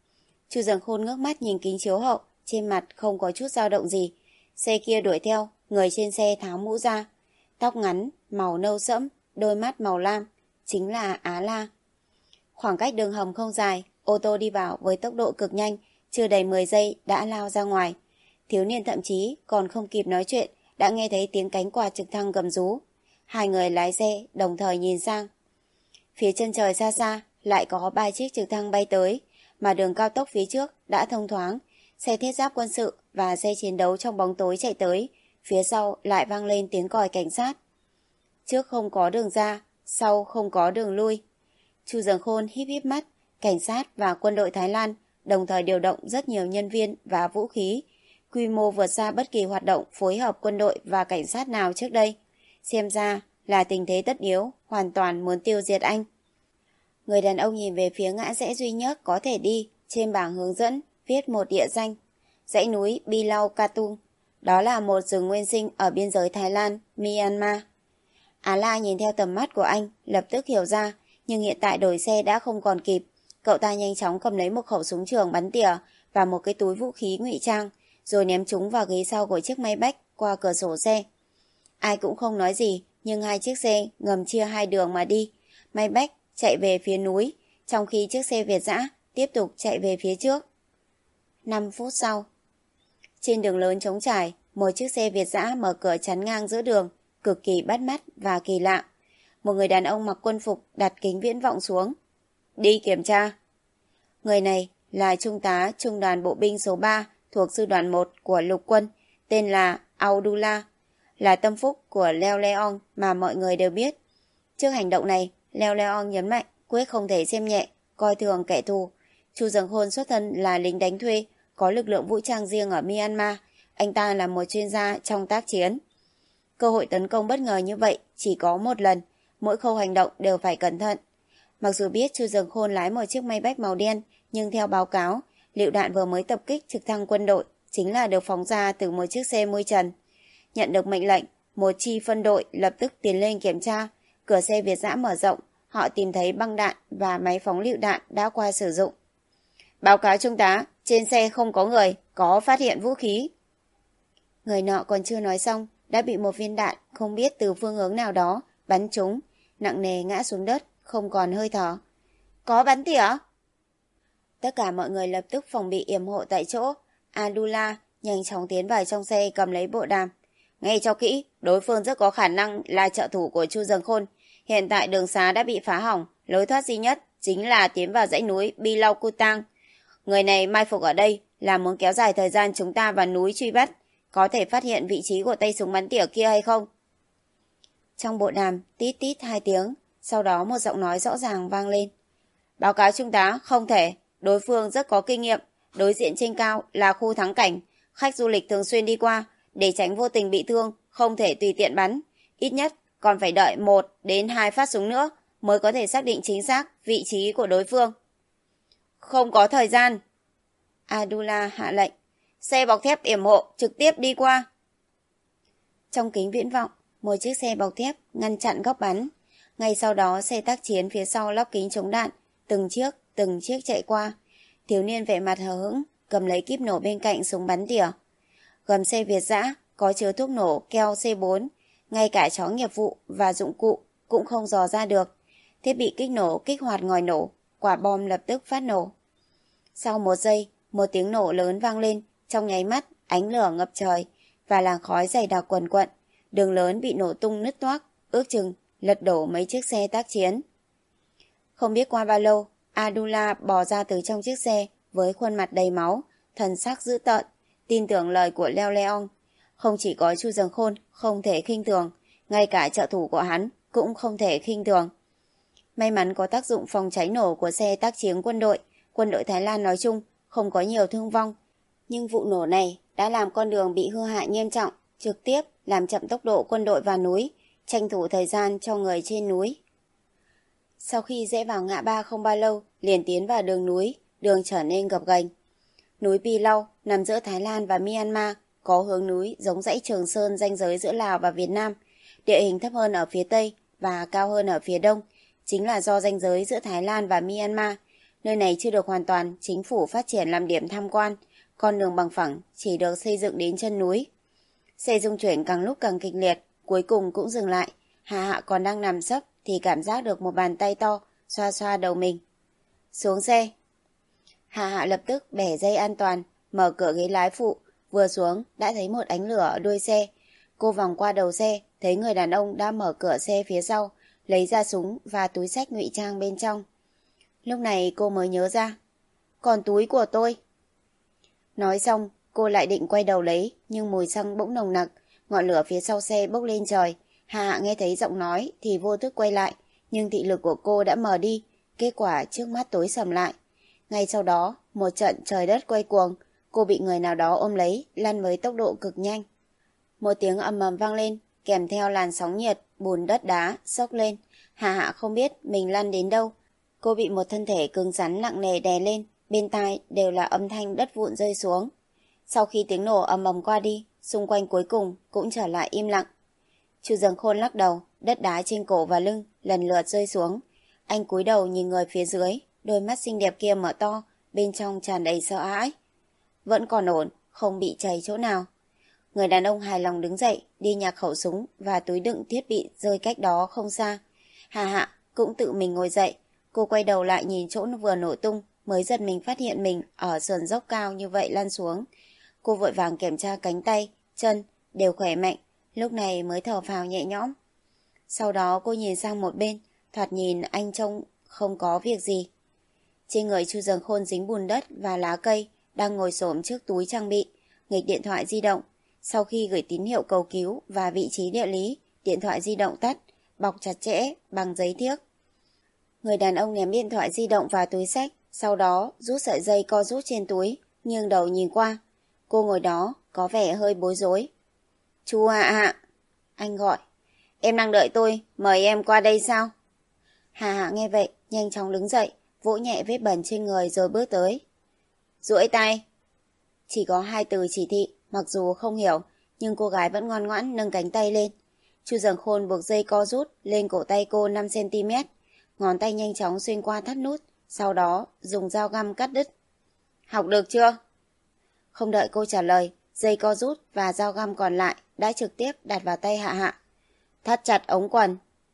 Speaker 1: Chu Dần Khôn ngước mắt nhìn kính chiếu hậu, trên mặt không có chút dao động gì. Xe kia đuổi theo, người trên xe tháo mũ ra. Tóc ngắn, màu nâu sẫm, đôi mắt màu lam, chính là Á La. Khoảng cách đường hầm không dài, ô tô đi vào với tốc độ cực nhanh, chưa đầy mười giây đã lao ra ngoài. Thiếu niên thậm chí còn không kịp nói chuyện, đã nghe thấy tiếng cánh quạt trực thăng gầm rú. Hai người lái xe đồng thời nhìn sang. Phía chân trời xa xa lại có ba chiếc trực thăng bay tới, mà đường cao tốc phía trước đã thông thoáng. Xe thiết giáp quân sự và xe chiến đấu trong bóng tối chạy tới, phía sau lại vang lên tiếng còi cảnh sát. Trước không có đường ra, sau không có đường lui. Chu Dần Khôn híp híp mắt, cảnh sát và quân đội Thái Lan đồng thời điều động rất nhiều nhân viên và vũ khí, quy mô vượt xa bất kỳ hoạt động phối hợp quân đội và cảnh sát nào trước đây. Xem ra là tình thế tất yếu, hoàn toàn muốn tiêu diệt anh. Người đàn ông nhìn về phía ngã rẽ duy nhất có thể đi, trên bảng hướng dẫn viết một địa danh, dãy núi Bilau Katung. Đó là một rừng nguyên sinh ở biên giới Thái Lan, Myanmar. Á La nhìn theo tầm mắt của anh, lập tức hiểu ra, nhưng hiện tại đổi xe đã không còn kịp. Cậu ta nhanh chóng cầm lấy một khẩu súng trường bắn tỉa và một cái túi vũ khí ngụy trang, rồi ném chúng vào ghế sau của chiếc Maybach qua cửa sổ xe. Ai cũng không nói gì, nhưng hai chiếc xe ngầm chia hai đường mà đi. Maybach chạy về phía núi, trong khi chiếc xe Việt dã tiếp tục chạy về phía trước. năm phút sau, trên đường lớn trống trải, một chiếc xe Việt dã mở cửa chắn ngang giữa đường, cực kỳ bắt mắt và kỳ lạ. Một người đàn ông mặc quân phục đặt kính viễn vọng xuống. Đi kiểm tra. Người này là Trung tá Trung đoàn Bộ binh số ba thuộc Sư đoàn một của lục quân, tên là Abdullah, là tâm phúc của Leo Leon mà mọi người đều biết. Trước hành động này, Leo Leon nhấn mạnh quyết không thể xem nhẹ, coi thường kẻ thù. Chu Dần Khôn xuất thân là lính đánh thuê, có lực lượng vũ trang riêng ở Myanmar. Anh ta là một chuyên gia trong tác chiến. Cơ hội tấn công bất ngờ như vậy chỉ có một lần, mỗi khâu hành động đều phải cẩn thận. Mặc dù biết Chu Dần Khôn lái một chiếc Maybach màu đen, nhưng theo báo cáo, lựu đạn vừa mới tập kích trực thăng quân đội chính là được phóng ra từ một chiếc xe mui trần. Nhận được mệnh lệnh, một chi phân đội lập tức tiến lên kiểm tra. Cửa xe Việt dã mở rộng, họ tìm thấy băng đạn và máy phóng lựu đạn đã qua sử dụng. Báo cáo Trung tá, trên xe không có người, có phát hiện vũ khí. Người nọ còn chưa nói xong, đã bị một viên đạn không biết từ phương hướng nào đó bắn trúng, nặng nề ngã xuống đất, không còn hơi thở. Có bắn tỉa? Tất cả mọi người lập tức phòng bị yểm hộ tại chỗ. Abdullah nhanh chóng tiến vào trong xe cầm lấy bộ đàm. Nghe cho kỹ, đối phương rất có khả năng là trợ thủ của Chu Dần Khôn. Hiện tại đường xá đã bị phá hỏng, lối thoát duy nhất chính là tiến vào dãy núi Bilau Kutang. Người này mai phục ở đây là muốn kéo dài thời gian chúng ta vào núi truy bắt. Có thể phát hiện vị trí của tay súng bắn tỉa kia hay không? Trong bộ đàm tít tít hai tiếng, sau đó một giọng nói rõ ràng vang lên. Báo cáo Trung tá, không thể. Đối phương rất có kinh nghiệm. Đối diện trên cao là khu thắng cảnh. Khách du lịch thường xuyên đi qua. Để tránh vô tình bị thương, không thể tùy tiện bắn. Ít nhất còn phải đợi một đến hai phát súng nữa mới có thể xác định chính xác vị trí của đối phương. Không có thời gian. Abdullah hạ lệnh. Xe bọc thép yểm hộ trực tiếp đi qua. Trong kính viễn vọng, một chiếc xe bọc thép ngăn chặn góc bắn. Ngay sau đó xe tác chiến phía sau lóc kính chống đạn, từng chiếc, từng chiếc chạy qua. Thiếu niên vẻ mặt hờ hững, cầm lấy kíp nổ bên cạnh súng bắn tỉa. Gầm xe Việt dã có chứa thuốc nổ keo C bốn, ngay cả chó nghiệp vụ và dụng cụ cũng không dò ra được. Thiết bị kích nổ kích hoạt ngòi nổ, quả bom lập tức phát nổ. Sau một giây, một tiếng nổ lớn vang lên, trong nháy mắt ánh lửa ngập trời và làn khói dày đặc quần quận. Đường lớn bị nổ tung nứt toác, ước chừng lật đổ mấy chiếc xe tác chiến. Không biết qua bao lâu, Abdullah bò ra từ trong chiếc xe với khuôn mặt đầy máu, thần sắc dữ tợn, tin tưởng lời của Leo Leon. Không chỉ có Chu Dần Khôn không thể khinh thường, ngay cả trợ thủ của hắn cũng không thể khinh thường. May mắn có tác dụng phòng cháy nổ của xe tác chiến quân đội, quân đội Thái Lan nói chung không có nhiều thương vong. Nhưng vụ nổ này đã làm con đường bị hư hại nghiêm trọng, trực tiếp làm chậm tốc độ quân đội vào núi, tranh thủ thời gian cho người trên núi. Sau khi rẽ vào ngã ba không bao lâu, liền tiến vào đường núi, đường trở nên gập ghềnh. Núi Pilau nằm giữa Thái Lan và Myanmar, có hướng núi giống dãy Trường Sơn ranh giới giữa Lào và Việt Nam. Địa hình thấp hơn ở phía Tây và cao hơn ở phía Đông, chính là do ranh giới giữa Thái Lan và Myanmar. Nơi này chưa được hoàn toàn chính phủ phát triển làm điểm tham quan, con đường bằng phẳng chỉ được xây dựng đến chân núi. Xe rung chuyển càng lúc càng kịch liệt, cuối cùng cũng dừng lại. Hạ Hạ còn đang nằm sấp thì cảm giác được một bàn tay to xoa xoa đầu mình. Xuống xe. Hạ Hạ lập tức bẻ dây an toàn, mở cửa ghế lái phụ, vừa xuống đã thấy một ánh lửa ở đuôi xe. Cô vòng qua đầu xe, thấy người đàn ông đã mở cửa xe phía sau, lấy ra súng và túi xách ngụy trang bên trong. Lúc này cô mới nhớ ra, còn túi của tôi. Nói xong, cô lại định quay đầu lấy, nhưng mùi xăng bỗng nồng nặc, ngọn lửa phía sau xe bốc lên trời. Hạ Hạ nghe thấy giọng nói thì vô thức quay lại, nhưng thị lực của cô đã mờ đi, kết quả trước mắt tối sầm lại. Ngay sau đó, một trận trời đất quay cuồng, cô bị người nào đó ôm lấy, lăn với tốc độ cực nhanh. Một tiếng ầm ầm vang lên, kèm theo làn sóng nhiệt, bùn đất đá xốc lên. Hạ Hạ không biết mình lăn đến đâu. Cô bị một thân thể cứng rắn nặng nề đè lên, bên tai đều là âm thanh đất vụn rơi xuống. Sau khi tiếng nổ ầm ầm qua đi, xung quanh cuối cùng cũng trở lại im lặng. Chu Dâng Khôn lắc đầu, đất đá trên cổ và lưng lần lượt rơi xuống. Anh cúi đầu nhìn người phía dưới, đôi mắt xinh đẹp kia mở to, bên trong tràn đầy sợ hãi. Vẫn còn ổn, không bị chảy chỗ nào. Người đàn ông hài lòng đứng dậy, đi nhặt khẩu súng và túi đựng thiết bị rơi cách đó không xa. Hạ Hạ cũng tự mình ngồi dậy, cô quay đầu lại nhìn chỗ nó vừa nổ tung, mới giật mình phát hiện mình ở sườn dốc cao như vậy lăn xuống. Cô vội vàng kiểm tra cánh tay, chân đều khỏe mạnh, lúc này mới thở phào nhẹ nhõm. Sau đó cô nhìn sang một bên, thoạt nhìn anh trông không có việc gì. Trên người Chu Dâng Khôn dính bùn đất và lá cây, đang ngồi xổm trước túi trang bị, nghịch điện thoại di động. Sau khi gửi tín hiệu cầu cứu và vị trí địa lý, điện thoại di động tắt, bọc chặt chẽ bằng giấy thiếc. Người đàn ông ném điện thoại di động vào túi xách, sau đó rút sợi dây co rút trên túi, nghiêng đầu nhìn qua. Cô ngồi đó, có vẻ hơi bối rối. Chu Hạ Hạ, anh gọi. Em đang đợi tôi, mời em qua đây sao? Hạ Hạ nghe vậy, nhanh chóng đứng dậy, vỗ nhẹ vết bẩn trên người rồi bước tới. Duỗi tay. Chỉ có hai từ chỉ thị, mặc dù không hiểu, nhưng cô gái vẫn ngoan ngoãn nâng cánh tay lên. Chu Dâng Khôn buộc dây co rút lên cổ tay cô năm xăng ti mét, ngón tay nhanh chóng xuyên qua thắt nút, sau đó dùng dao găm cắt đứt. Học được chưa? Không đợi cô trả lời, dây co rút và dao găm còn lại đã trực tiếp đặt vào tay Hạ Hạ. Thắt chặt ống quần.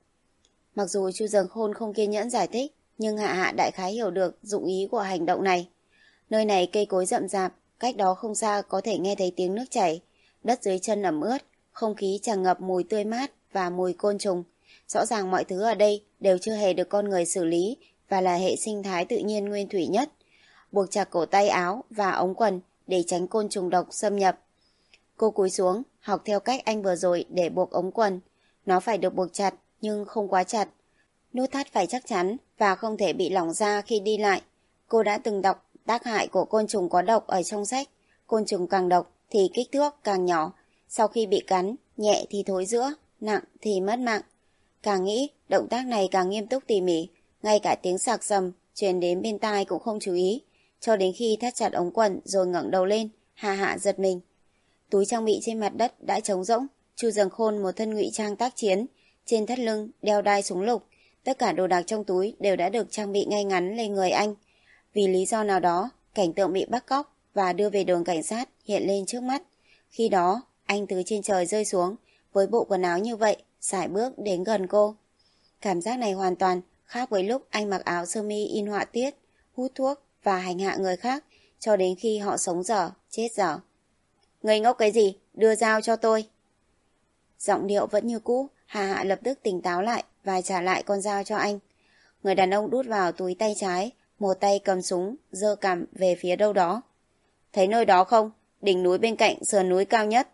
Speaker 1: Mặc dù Chu Dâng Khôn không kiên nhẫn giải thích, nhưng Hạ Hạ đại khái hiểu được dụng ý của hành động này. Nơi này cây cối rậm rạp, cách đó không xa có thể nghe thấy tiếng nước chảy, đất dưới chân ẩm ướt, không khí tràn ngập mùi tươi mát và mùi côn trùng. Rõ ràng mọi thứ ở đây đều chưa hề được con người xử lý và là hệ sinh thái tự nhiên nguyên thủy nhất. Buộc chặt cổ tay áo và ống quần để tránh côn trùng độc xâm nhập. Cô cúi xuống, học theo cách anh vừa rồi để buộc ống quần. Nó phải được buộc chặt nhưng không quá chặt. Nút thắt phải chắc chắn và không thể bị lỏng ra khi đi lại. Cô đã từng đọc tác hại của côn trùng có độc ở trong sách. Côn trùng càng độc thì kích thước càng nhỏ. Sau khi bị cắn, nhẹ thì thối rữa, nặng thì mất mạng. Càng nghĩ, động tác này càng nghiêm túc tỉ mỉ. Ngay cả tiếng sạc sầm truyền đến bên tai cũng không chú ý. Cho đến khi thắt chặt ống quần rồi ngẩng đầu lên, Hạ Hạ giật mình. Túi trang bị trên mặt đất đã trống rỗng. Chu Dâng Khôn một thân ngụy trang tác chiến, trên thắt lưng đeo đai súng lục. Tất cả đồ đạc trong túi đều đã được trang bị ngay ngắn lên người anh. Vì lý do nào đó, cảnh tượng bị bắt cóc và đưa về đồn cảnh sát hiện lên trước mắt. Khi đó, anh từ trên trời rơi xuống, với bộ quần áo như vậy, sải bước đến gần cô. Cảm giác này hoàn toàn khác với lúc anh mặc áo sơ mi in họa tiết, hút thuốc và hành hạ người khác, cho đến khi họ sống dở, chết dở. Ngây ngốc cái gì? Đưa dao cho tôi. Giọng điệu vẫn như cũ, Hạ Hạ lập tức tỉnh táo lại và trả lại con dao cho anh. Người đàn ông đút vào túi tay trái, một tay cầm súng, giơ cằm về phía đâu đó. Thấy nơi đó không? Đỉnh núi bên cạnh sườn núi cao nhất.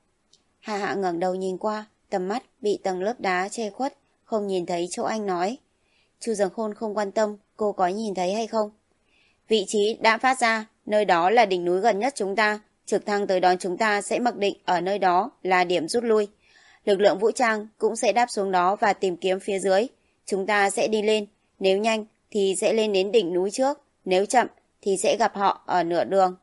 Speaker 1: Hạ Hạ ngẩng đầu nhìn qua, tầm mắt bị tầng lớp đá che khuất, không nhìn thấy chỗ anh nói. Chu Dâng Khôn không quan tâm cô có nhìn thấy hay không. Vị trí đã phát ra, nơi đó là đỉnh núi gần nhất chúng ta, trực thăng tới đón chúng ta sẽ mặc định ở nơi đó là điểm rút lui. Lực lượng vũ trang cũng sẽ đáp xuống đó và tìm kiếm phía dưới. Chúng ta sẽ đi lên, nếu nhanh thì sẽ lên đến đỉnh núi trước, nếu chậm thì sẽ gặp họ ở nửa đường.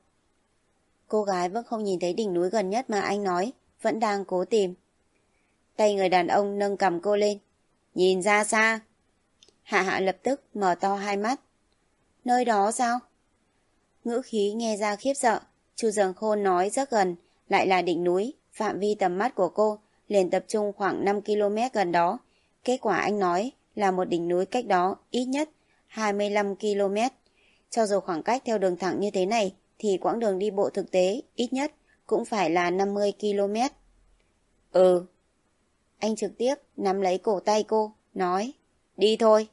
Speaker 1: Cô gái vẫn không nhìn thấy đỉnh núi gần nhất mà anh nói, vẫn đang cố tìm. Tay người đàn ông nâng cằm cô lên. Nhìn ra xa. Hạ Hạ lập tức mở to hai mắt. Nơi đó sao? Ngữ khí nghe ra khiếp sợ. Chu Dần Khôn nói rất gần, lại là đỉnh núi, phạm vi tầm mắt của cô liền tập trung khoảng năm ki lô mét gần đó. Kết quả anh nói là một đỉnh núi cách đó ít nhất hai mươi lăm ki lô mét. Cho dù khoảng cách theo đường thẳng như thế này thì quãng đường đi bộ thực tế ít nhất cũng phải là năm mươi ki lô mét. Ừ. Anh trực tiếp nắm lấy cổ tay cô, nói, đi thôi.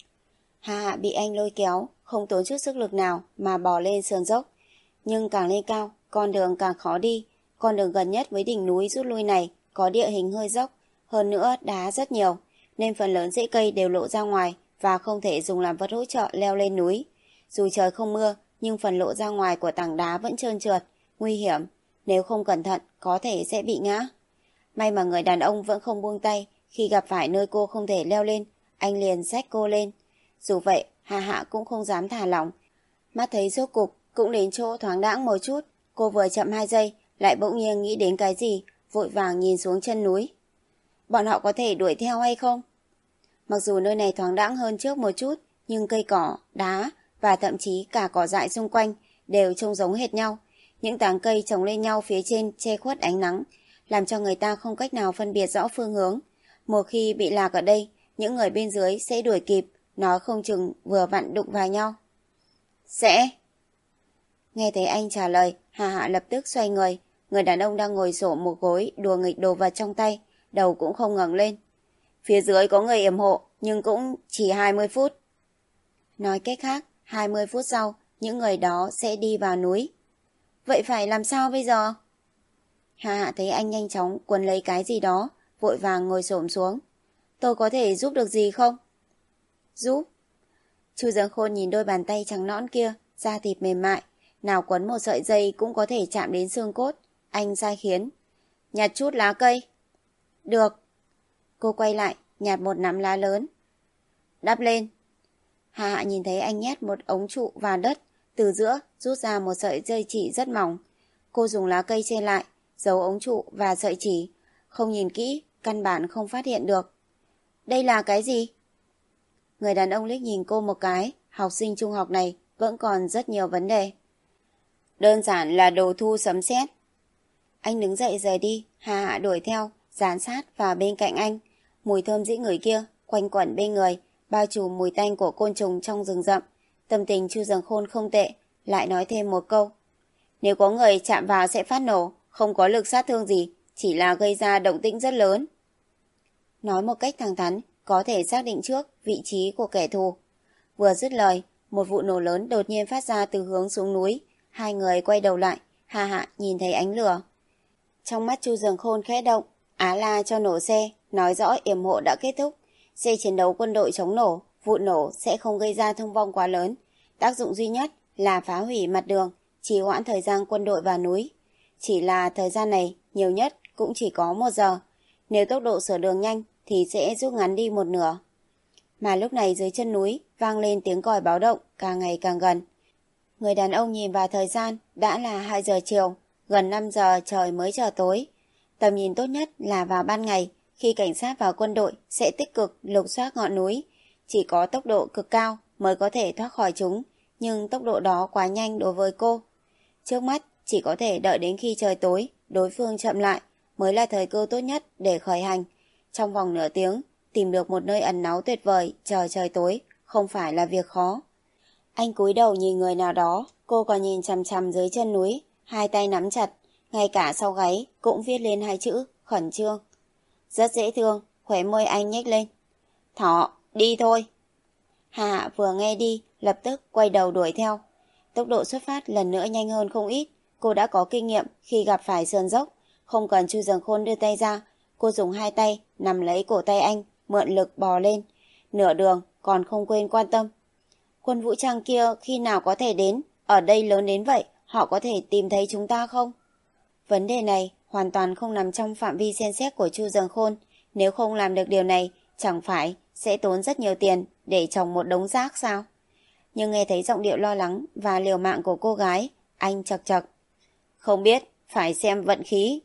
Speaker 1: Hạ Hạ bị anh lôi kéo, không tốn chút sức lực nào mà bò lên sườn dốc. Nhưng càng lên cao, con đường càng khó đi. Con đường gần nhất với đỉnh núi rút lui này có địa hình hơi dốc, hơn nữa đá rất nhiều, nên phần lớn rễ cây đều lộ ra ngoài và không thể dùng làm vật hỗ trợ leo lên núi. Dù trời không mưa, nhưng phần lộ ra ngoài của tảng đá vẫn trơn trượt, nguy hiểm. Nếu không cẩn thận, có thể sẽ bị ngã. May mà người đàn ông vẫn không buông tay. Khi gặp phải nơi cô không thể leo lên, anh liền xách cô lên. Dù vậy, Hạ Hạ cũng không dám thả lỏng. Mắt thấy rốt cục cũng đến chỗ thoáng đãng một chút. Cô vừa chậm hai giây, lại bỗng nhiên nghĩ đến cái gì, vội vàng nhìn xuống chân núi. Bọn họ có thể đuổi theo hay không? Mặc dù nơi này thoáng đãng hơn trước một chút, nhưng cây cỏ, đá và thậm chí cả cỏ dại xung quanh đều trông giống hệt nhau. Những tán cây chồng lên nhau phía trên che khuất ánh nắng, làm cho người ta không cách nào phân biệt rõ phương hướng. Một khi bị lạc ở đây, những người bên dưới sẽ đuổi kịp, nói không chừng vừa vặn đụng vào nhau. Sẽ. Nghe thấy anh trả lời, Hà Hạ lập tức xoay người. Người đàn ông đang ngồi xổm một gối đùa nghịch đồ vật trong tay, đầu cũng không ngẩng lên. Phía dưới có người yểm hộ, nhưng cũng chỉ hai mươi phút. Nói cách khác, hai mươi phút sau, những người đó sẽ đi vào núi. Vậy phải làm sao bây giờ? Hà Hạ thấy anh nhanh chóng quấn lấy cái gì đó, vội vàng ngồi xổm xuống. Tôi có thể giúp được gì không? Giúp? Chu Giang Khôn nhìn đôi bàn tay trắng nõn kia, da thịt mềm mại, nào quấn một sợi dây cũng có thể chạm đến xương cốt. Anh sai khiến. Nhặt chút lá cây. Được. Cô quay lại, nhặt một nắm lá lớn. Đắp lên. Hà Hạ nhìn thấy anh nhét một ống trụ vào đất, từ giữa rút ra một sợi dây chỉ rất mỏng. Cô dùng lá cây che lại, giấu ống trụ và sợi chỉ. Không nhìn kỹ, căn bản không phát hiện được. Đây là cái gì? Người đàn ông liếc nhìn cô một cái, học sinh trung học này vẫn còn rất nhiều vấn đề. Đơn giản là đồ thu sấm sét. Anh đứng dậy rời đi, Hà Hạ đuổi theo, dán sát vào bên cạnh anh. Mùi thơm dĩ ngửi kia quanh quẩn bên người, bao trùm mùi tanh của côn trùng trong rừng rậm. Tâm tình Chu Giang Khôn không tệ, lại nói thêm một câu. Nếu có người chạm vào sẽ phát nổ, không có lực sát thương gì, chỉ là gây ra động tĩnh rất lớn. Nói một cách thẳng thắn, có thể xác định trước vị trí của kẻ thù. Vừa dứt lời, một vụ nổ lớn đột nhiên phát ra từ hướng xuống núi. Hai người quay đầu lại, Hà Hạ nhìn thấy ánh lửa. Trong mắt Chu Giang Khôn khẽ động, á la cho nổ xe, nói rõ yểm hộ đã kết thúc. Xe chiến đấu quân đội chống nổ, vụ nổ sẽ không gây ra thương vong quá lớn. Tác dụng duy nhất là phá hủy mặt đường, trì hoãn thời gian quân đội vào núi. Chỉ là thời gian này nhiều nhất cũng chỉ có một giờ. Nếu tốc độ sửa đường nhanh thì sẽ rút ngắn đi một nửa. Mà lúc này dưới chân núi vang lên tiếng còi báo động càng ngày càng gần. Người đàn ông nhìn vào thời gian, đã là hai giờ chiều, gần năm giờ trời mới trở tối. Tầm nhìn tốt nhất là vào ban ngày, khi cảnh sát và quân đội sẽ tích cực lục soát ngọn núi. Chỉ có tốc độ cực cao mới có thể thoát khỏi chúng, nhưng tốc độ đó quá nhanh đối với cô. Trước mắt chỉ có thể đợi đến khi trời tối, đối phương chậm lại, mới là thời cơ tốt nhất để khởi hành. Trong vòng nửa tiếng, tìm được một nơi ẩn náu tuyệt vời chờ trời tối, không phải là việc khó. Anh cúi đầu nhìn người nào đó, cô còn nhìn chằm chằm dưới chân núi, hai tay nắm chặt, ngay cả sau gáy cũng viết lên hai chữ, khẩn trương. Rất dễ thương, khóe môi anh nhếch lên. Thỏ, đi thôi. Hà Hạ vừa nghe đi, lập tức quay đầu đuổi theo. Tốc độ xuất phát lần nữa nhanh hơn không ít, cô đã có kinh nghiệm khi gặp phải sườn dốc, không cần Chu Giang Khôn đưa tay ra, cô dùng hai tay nắm lấy cổ tay anh, mượn lực bò lên. Nửa đường còn không quên quan tâm. Quân vũ trang kia khi nào có thể đến, ở đây lớn đến vậy, họ có thể tìm thấy chúng ta không? Vấn đề này hoàn toàn không nằm trong phạm vi xem xét của Chu Giang Khôn, nếu không làm được điều này, chẳng phải sẽ tốn rất nhiều tiền để trồng một đống rác sao? Nhưng nghe thấy giọng điệu lo lắng và liều mạng của cô gái, anh chật chật. Không biết, phải xem vận khí.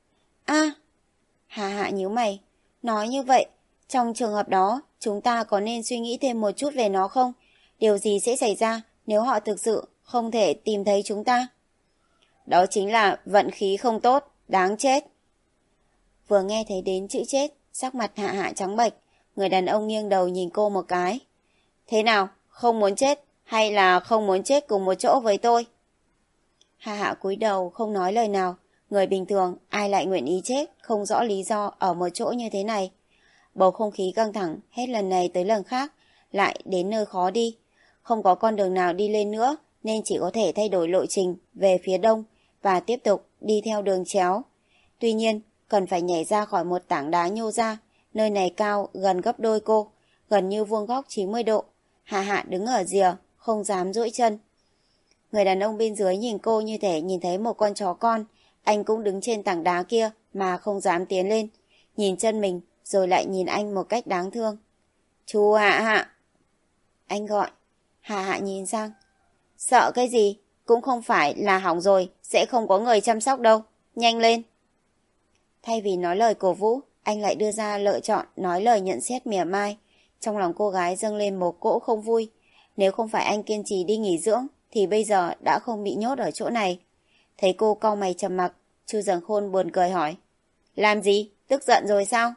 Speaker 1: A, à, Hà Hạ nhíu mày, nói như vậy, trong trường hợp đó, chúng ta có nên suy nghĩ thêm một chút về nó không? Điều gì sẽ xảy ra nếu họ thực sự không thể tìm thấy chúng ta? Đó chính là vận khí không tốt, đáng chết. Vừa nghe thấy đến chữ chết, sắc mặt Hạ Hạ trắng bệch, người đàn ông nghiêng đầu nhìn cô một cái. Thế nào, không muốn chết hay là không muốn chết cùng một chỗ với tôi? Hạ Hạ cúi đầu không nói lời nào, người bình thường ai lại nguyện ý chết không rõ lý do ở một chỗ như thế này. Bầu không khí căng thẳng hết lần này tới lần khác, lại đến nơi khó đi. Không có con đường nào đi lên nữa nên chỉ có thể thay đổi lộ trình về phía đông và tiếp tục đi theo đường chéo. Tuy nhiên, cần phải nhảy ra khỏi một tảng đá nhô ra, nơi này cao gần gấp đôi cô, gần như vuông góc chín mươi độ. Hạ Hạ đứng ở rìa, không dám duỗi chân. Người đàn ông bên dưới nhìn cô như thể nhìn thấy một con chó con, anh cũng đứng trên tảng đá kia mà không dám tiến lên, nhìn chân mình rồi lại nhìn anh một cách đáng thương. Chú Hạ Hạ. Anh gọi. Hạ Hạ nhìn sang. Sợ cái gì? Cũng không phải là hỏng rồi, sẽ không có người chăm sóc đâu. Nhanh lên. Thay vì nói lời cổ vũ, anh lại đưa ra lựa chọn nói lời nhận xét mỉa mai. Trong lòng cô gái dâng lên một cỗ không vui. Nếu không phải anh kiên trì đi nghỉ dưỡng, thì bây giờ đã không bị nhốt ở chỗ này. Thấy cô cau mày trầm mặc, Chu Dần Khôn buồn cười hỏi. Làm gì? Tức giận rồi sao?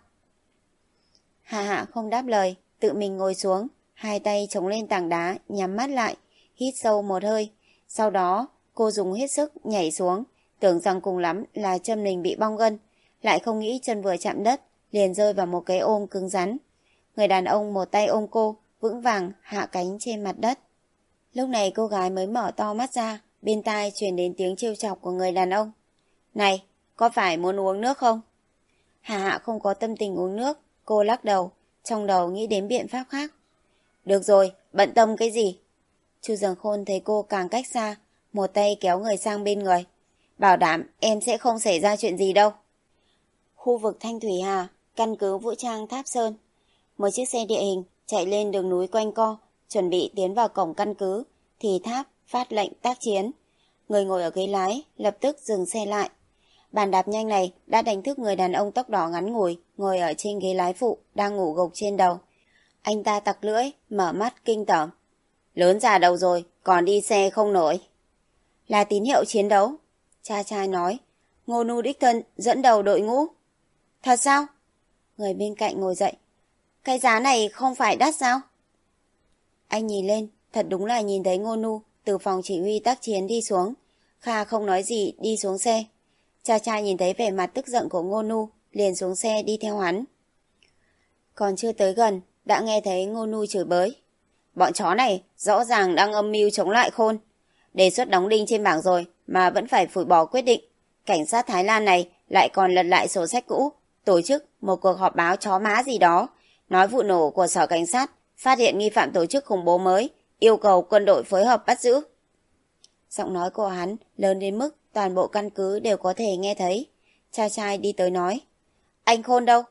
Speaker 1: Hạ Hạ không đáp lời, tự mình ngồi xuống, hai tay chống lên tảng đá, nhắm mắt lại, hít sâu một hơi. Sau đó, cô dùng hết sức nhảy xuống, tưởng rằng cùng lắm là chân mình bị bong gân, lại không nghĩ chân vừa chạm đất, liền rơi vào một cái ôm cứng rắn. Người đàn ông một tay ôm cô, vững vàng hạ cánh trên mặt đất. Lúc này cô gái mới mở to mắt ra, bên tai truyền đến tiếng trêu chọc của người đàn ông. Này, có phải muốn uống nước không? Hạ Hạ không có tâm tình uống nước, cô lắc đầu, trong đầu nghĩ đến biện pháp khác. Được rồi, bận tâm cái gì? Chu Dần Khôn thấy cô càng cách xa, một tay kéo người sang bên người. Bảo đảm em sẽ không xảy ra chuyện gì đâu. Khu vực Thanh Thủy Hà, căn cứ vũ trang Tháp Sơn. Một chiếc xe địa hình chạy lên đường núi quanh co, chuẩn bị tiến vào cổng căn cứ, thì Tháp phát lệnh tác chiến. Người ngồi ở ghế lái lập tức dừng xe lại. Bàn đạp nhanh này đã đánh thức người đàn ông tóc đỏ ngắn ngủi, ngồi ở trên ghế lái phụ, đang ngủ gục trên đầu. Anh ta tặc lưỡi, mở mắt kinh tởm. Lớn già đầu rồi, còn đi xe không nổi. Là tín hiệu chiến đấu. Cha trai nói, Ngô Nu đích thân dẫn đầu đội ngũ. Thật sao? Người bên cạnh ngồi dậy. Cái giá này không phải đắt sao? Anh nhìn lên, thật đúng là nhìn thấy Ngô Nu từ phòng chỉ huy tác chiến đi xuống. Kha không nói gì đi xuống xe. Cha trai nhìn thấy vẻ mặt tức giận của Ngô Nu, liền xuống xe đi theo hắn. Còn chưa tới gần, đã nghe thấy Ngô Nu chửi bới. Bọn chó này rõ ràng đang âm mưu chống lại Khôn. Đề xuất đóng đinh trên bảng rồi mà vẫn phải phủi bỏ quyết định. Cảnh sát Thái Lan này lại còn lật lại sổ sách cũ, tổ chức một cuộc họp báo chó má gì đó, nói vụ nổ của sở cảnh sát phát hiện nghi phạm tổ chức khủng bố mới, yêu cầu quân đội phối hợp bắt giữ. Giọng nói của hắn lớn đến mức toàn bộ căn cứ đều có thể nghe thấy. Cha trai đi tới nói. Anh Khôn đâu?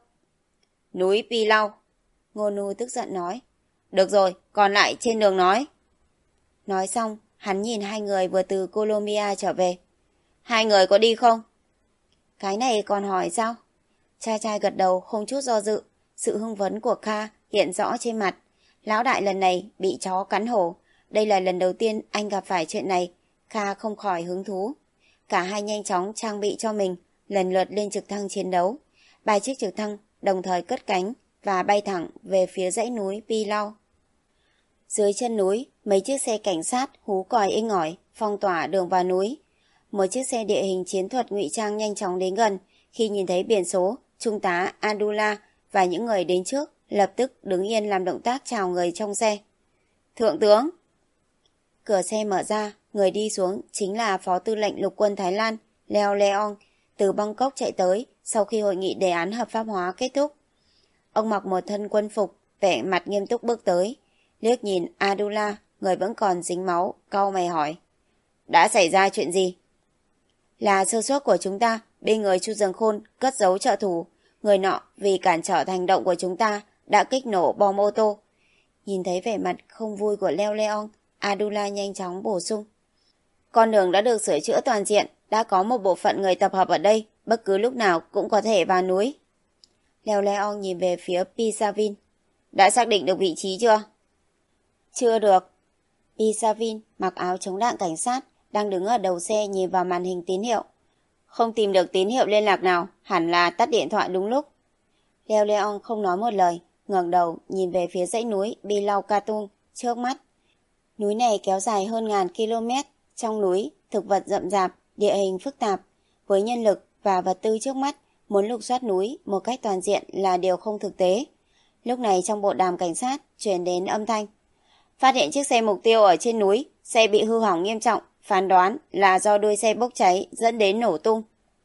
Speaker 1: Núi Pi Lau. Ngô Nu tức giận nói. Được rồi, còn lại trên đường nói. Nói xong, hắn nhìn hai người vừa từ Colombia trở về. Hai người có đi không? Cái này còn hỏi sao? Cha trai gật đầu không chút do dự. Sự hưng phấn của Kha hiện rõ trên mặt. Lão đại lần này bị chó cắn hổ. Đây là lần đầu tiên anh gặp phải chuyện này. Kha không khỏi hứng thú. Cả hai nhanh chóng trang bị cho mình, lần lượt lên trực thăng chiến đấu. Ba chiếc trực thăng đồng thời cất cánh và bay thẳng về phía dãy núi Pi Lau. Dưới chân núi, mấy chiếc xe cảnh sát hú còi inh ỏi, phong tỏa đường vào núi. Một chiếc xe địa hình chiến thuật ngụy trang nhanh chóng đến gần, khi nhìn thấy biển số, Trung tá Adula và những người đến trước lập tức đứng yên làm động tác chào người trong xe. Thượng tướng! Cửa xe mở ra, người đi xuống chính là Phó Tư lệnh Lục quân Thái Lan, Leo Leong, từ Bangkok chạy tới sau khi hội nghị đề án hợp pháp hóa kết thúc. Ông mặc một thân quân phục, vẻ mặt nghiêm túc bước tới, liếc nhìn Adula, người vẫn còn dính máu, cau mày hỏi. Đã xảy ra chuyện gì? Là sơ suất của chúng ta, bên người Chu Dần Khôn cất giấu trợ thủ. Người nọ vì cản trở hành động của chúng ta đã kích nổ bom ô tô. Nhìn thấy vẻ mặt không vui của Leo Leong, Adula nhanh chóng bổ sung. Con đường đã được sửa chữa toàn diện, đã có một bộ phận người tập hợp ở đây, bất cứ lúc nào cũng có thể vào núi. Leo Leong nhìn về phía Pisavin. Đã xác định được vị trí chưa? Chưa được. Pisavin mặc áo chống đạn cảnh sát, đang đứng ở đầu xe nhìn vào màn hình tín hiệu. Không tìm được tín hiệu liên lạc nào, hẳn là tắt điện thoại đúng lúc. Leo Leon không nói một lời, ngẩng đầu nhìn về phía dãy núi Bilau Katung trước mắt. Núi này kéo dài hơn ngàn km, trong núi, thực vật rậm rạp, địa hình phức tạp. Với nhân lực và vật tư trước mắt, muốn lục soát núi một cách toàn diện là điều không thực tế. Lúc này trong bộ đàm cảnh sát truyền đến âm thanh. Phát hiện chiếc xe mục tiêu ở trên núi, xe bị hư hỏng nghiêm trọng, phán đoán là do đuôi xe bốc cháy dẫn đến nổ tung.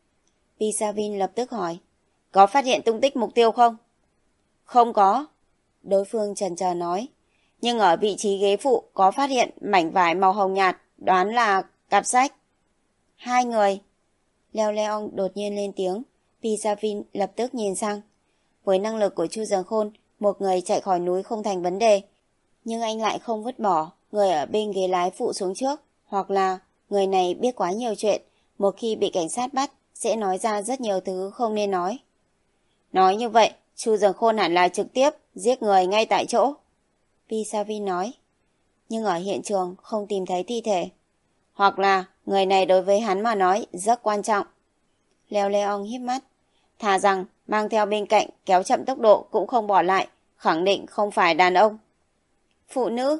Speaker 1: Pisavin lập tức hỏi, có phát hiện tung tích mục tiêu không? Không có, đối phương chần chờ nói, nhưng ở vị trí ghế phụ có phát hiện mảnh vải màu hồng nhạt, đoán là cặp sách. Hai người. Leo Leon đột nhiên lên tiếng, Pisavin lập tức nhìn sang. Với năng lực của Chu Dần Khôn, một người chạy khỏi núi không thành vấn đề, nhưng anh lại không vứt bỏ người ở bên ghế lái phụ xuống trước, hoặc là người này biết quá nhiều chuyện, một khi bị cảnh sát bắt sẽ nói ra rất nhiều thứ không nên nói. Nói như vậy, Chu Dần Khôn hẳn là trực tiếp giết người ngay tại chỗ, Pisavin nói. Nhưng ở hiện trường không tìm thấy thi thể. Hoặc là người này đối với hắn mà nói rất quan trọng. Leo Leon híp mắt. Thà rằng mang theo bên cạnh kéo chậm tốc độ cũng không bỏ lại, khẳng định không phải đàn ông. Phụ nữ.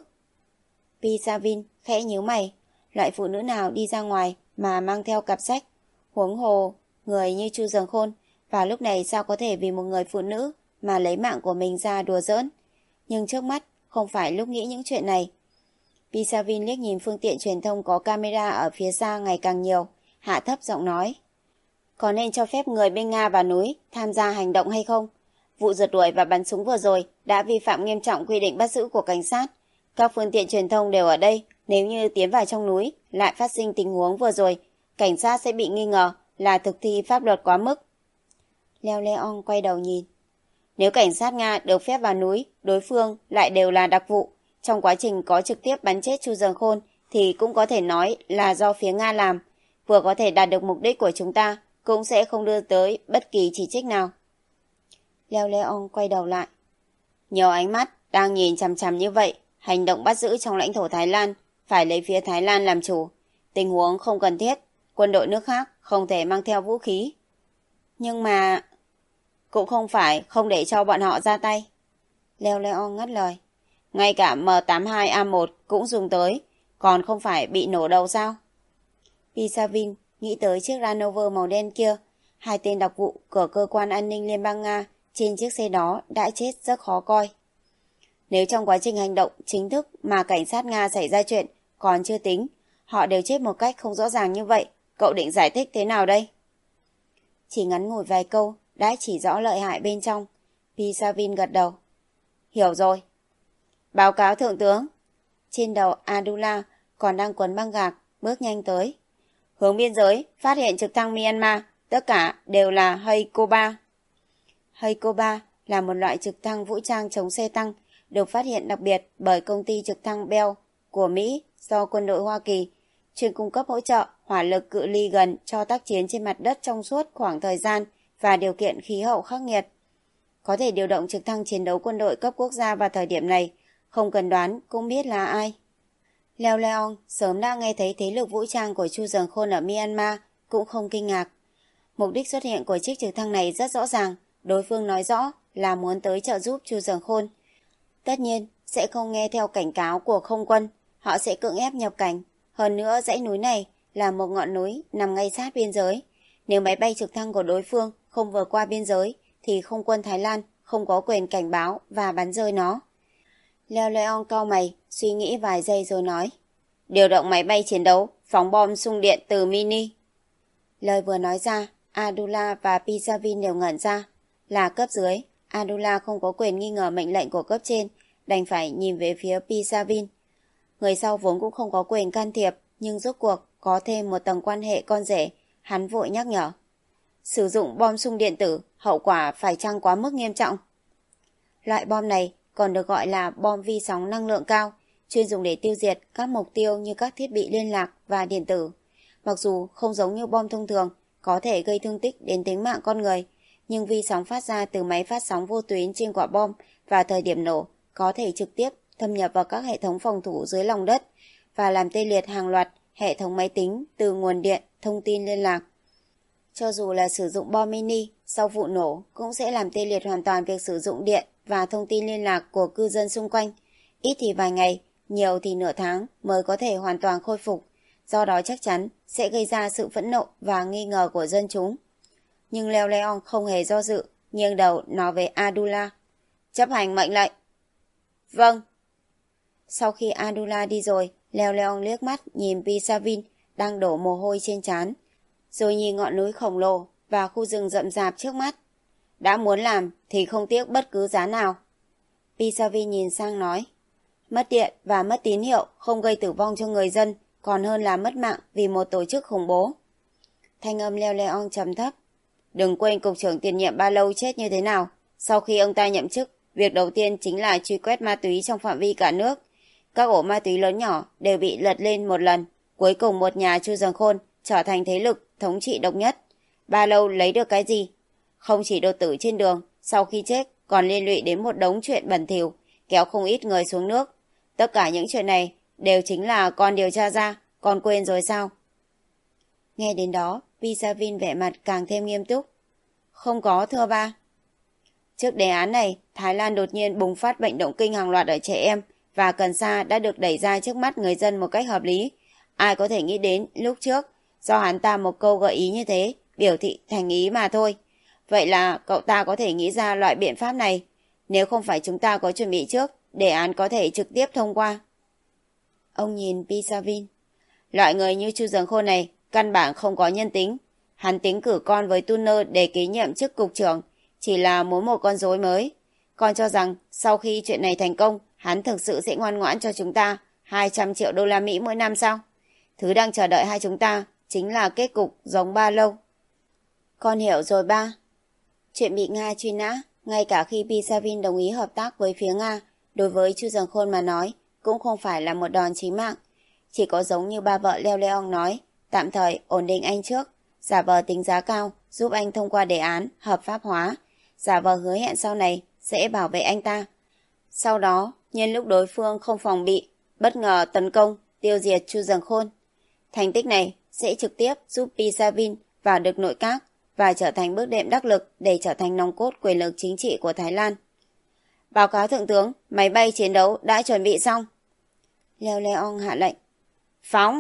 Speaker 1: Pisavin khẽ nhíu mày. Loại phụ nữ nào đi ra ngoài mà mang theo cặp sách? Huống hồ, người như Chu Dần Khôn, và lúc này sao có thể vì một người phụ nữ mà lấy mạng của mình ra đùa giỡn? Nhưng trước mắt không phải lúc nghĩ những chuyện này. Pisavin liếc nhìn phương tiện truyền thông có camera ở phía xa ngày càng nhiều, hạ thấp giọng nói. Có nên cho phép người bên Nga vào núi tham gia hành động hay không? Vụ rượt đuổi và bắn súng vừa rồi đã vi phạm nghiêm trọng quy định bắt giữ của cảnh sát. Các phương tiện truyền thông đều ở đây, nếu như tiến vào trong núi lại phát sinh tình huống vừa rồi, cảnh sát sẽ bị nghi ngờ là thực thi pháp luật quá mức. Leo Leon quay đầu nhìn. Nếu cảnh sát Nga được phép vào núi, đối phương lại đều là đặc vụ, trong quá trình có trực tiếp bắn chết Chu Dần Khôn thì cũng có thể nói là do phía Nga làm, vừa có thể đạt được mục đích của chúng ta, cũng sẽ không đưa tới bất kỳ chỉ trích nào. Leo Leon quay đầu lại. Nhiều ánh mắt đang nhìn chằm chằm như vậy, hành động bắt giữ trong lãnh thổ Thái Lan phải lấy phía Thái Lan làm chủ. Tình huống không cần thiết, quân đội nước khác không thể mang theo vũ khí. Nhưng mà... cũng không phải không để cho bọn họ ra tay. Leo Leon ngắt lời. Ngay cả M tám hai A một cũng dùng tới, còn không phải bị nổ đầu sao? Pisavin nghĩ tới chiếc Land Rover màu đen kia. Hai tên đặc vụ của cơ quan an ninh Liên bang Nga trên chiếc xe đó đã chết rất khó coi. Nếu trong quá trình hành động chính thức mà cảnh sát Nga xảy ra chuyện còn chưa tính, họ đều chết một cách không rõ ràng như vậy, cậu định giải thích thế nào đây? Chỉ ngắn ngủi vài câu đã chỉ rõ lợi hại bên trong. Pisavin gật đầu. Hiểu rồi. Báo cáo thượng tướng. Trên đầu Adula còn đang quấn băng gạc, bước nhanh tới. Hướng biên giới, phát hiện trực thăng Myanmar, tất cả đều là Heikoba. Heikoba là một loại trực thăng vũ trang chống xe tăng, được phát hiện đặc biệt bởi công ty trực thăng Bell của Mỹ do quân đội Hoa Kỳ, chuyên cung cấp hỗ trợ hỏa lực cự ly gần cho tác chiến trên mặt đất trong suốt khoảng thời gian và điều kiện khí hậu khắc nghiệt. Có thể điều động trực thăng chiến đấu quân đội cấp quốc gia vào thời điểm này, không cần đoán cũng biết là ai. Leo Leon sớm đã nghe thấy thế lực vũ trang của Chu Dần Khôn ở Myanmar, cũng không kinh ngạc. Mục đích xuất hiện của chiếc trực thăng này rất rõ ràng, đối phương nói rõ là muốn tới trợ giúp Chu Dần Khôn. Tất nhiên, sẽ không nghe theo cảnh cáo của không quân, họ sẽ cưỡng ép nhập cảnh. Hơn nữa, dãy núi này là một ngọn núi nằm ngay sát biên giới. Nếu máy bay trực thăng của đối phương không vượt qua biên giới, thì không quân Thái Lan không có quyền cảnh báo và bắn rơi nó. Leo Leon cau mày, suy nghĩ vài giây rồi nói. Điều động máy bay chiến đấu, phóng bom xung điện từ mini. Lời vừa nói ra, Adula và Pisavin đều ngẩn ra. Là cấp dưới, Adula không có quyền nghi ngờ mệnh lệnh của cấp trên, đành phải nhìn về phía Pisavin. Người sau vốn cũng không có quyền can thiệp, nhưng rốt cuộc có thêm một tầng quan hệ con rể, hắn vội nhắc nhở. Sử dụng bom xung điện tử, hậu quả phải chăng quá mức nghiêm trọng? Loại bom này còn được gọi là bom vi sóng năng lượng cao, chuyên dùng để tiêu diệt các mục tiêu như các thiết bị liên lạc và điện tử. Mặc dù không giống như bom thông thường, có thể gây thương tích đến tính mạng con người, nhưng vi sóng phát ra từ máy phát sóng vô tuyến trên quả bom và thời điểm nổ có thể trực tiếp thâm nhập vào các hệ thống phòng thủ dưới lòng đất và làm tê liệt hàng loạt hệ thống máy tính từ nguồn điện, thông tin liên lạc. Cho dù là sử dụng bom mini, sau vụ nổ cũng sẽ làm tê liệt hoàn toàn việc sử dụng điện và thông tin liên lạc của cư dân xung quanh. Ít thì vài ngày, nhiều thì nửa tháng mới có thể hoàn toàn khôi phục. Do đó chắc chắn sẽ gây ra sự phẫn nộ và nghi ngờ của dân chúng. Nhưng Leo Leon không hề do dự, nghiêng đầu nói với Adula. Chấp hành mệnh lệnh. Vâng. Sau khi Adula đi rồi, Leo Leon liếc mắt nhìn Pisavin đang đổ mồ hôi trên trán, rồi nhìn ngọn núi khổng lồ và khu rừng rậm rạp trước mắt. Đã muốn làm thì không tiếc bất cứ giá nào. Pisavin nhìn sang nói. Mất điện và mất tín hiệu không gây tử vong cho người dân, còn hơn là mất mạng vì một tổ chức khủng bố. Thanh âm Leo Leon trầm thấp. Đừng quên cục trưởng tiền nhiệm Ba Lâu chết như thế nào. Sau khi ông ta nhậm chức, việc đầu tiên chính là truy quét ma túy trong phạm vi cả nước. Các ổ ma túy lớn nhỏ đều bị lật lên một lần. Cuối cùng một nhà Chu Dần Khôn trở thành thế lực thống trị độc nhất. Ba Lâu lấy được cái gì? Không chỉ đột tử trên đường, sau khi chết còn liên lụy đến một đống chuyện bẩn thỉu, kéo không ít người xuống nước. Tất cả những chuyện này đều chính là con điều tra ra, con quên rồi sao? Nghe đến đó, Pisavin vẻ mặt càng thêm nghiêm túc. Không có thưa ba. Trước đề án này, Thái Lan đột nhiên bùng phát bệnh động kinh hàng loạt ở trẻ em và cần sa đã được đẩy ra trước mắt người dân một cách hợp lý. Ai có thể nghĩ đến lúc trước, do hắn ta một câu gợi ý như thế, biểu thị thành ý mà thôi. Vậy là cậu ta có thể nghĩ ra loại biện pháp này. Nếu không phải chúng ta có chuẩn bị trước, đề án có thể trực tiếp thông qua. Ông nhìn Pisavin. Loại người như Chu Dần Khôn này căn bản không có nhân tính. Hắn tính cử con với Turner để kế nhiệm chức cục trưởng, chỉ là muốn một con rối mới. Con cho rằng sau khi chuyện này thành công, hắn thực sự sẽ ngoan ngoãn cho chúng ta hai trăm triệu đô la Mỹ mỗi năm sao? Thứ đang chờ đợi hai chúng ta chính là kết cục giống Ba Lâu. Con hiểu rồi ba. Chuyện bị Nga truy nã, ngay cả khi Pisavin đồng ý hợp tác với phía Nga, đối với Chu Dần Khôn mà nói, cũng không phải là một đòn chí mạng. Chỉ có giống như ba vợ Leo Leon nói, tạm thời ổn định anh trước, giả vờ tính giá cao, giúp anh thông qua đề án hợp pháp hóa, giả vờ hứa hẹn sau này sẽ bảo vệ anh ta. Sau đó, nhân lúc đối phương không phòng bị, bất ngờ tấn công, tiêu diệt Chu Dần Khôn. Thành tích này sẽ trực tiếp giúp Pisavin vào được nội các và trở thành bước đệm đắc lực để trở thành nòng cốt quyền lực chính trị của Thái Lan. Báo cáo thượng tướng, máy bay chiến đấu đã chuẩn bị xong. Leo Leon hạ lệnh. Phóng!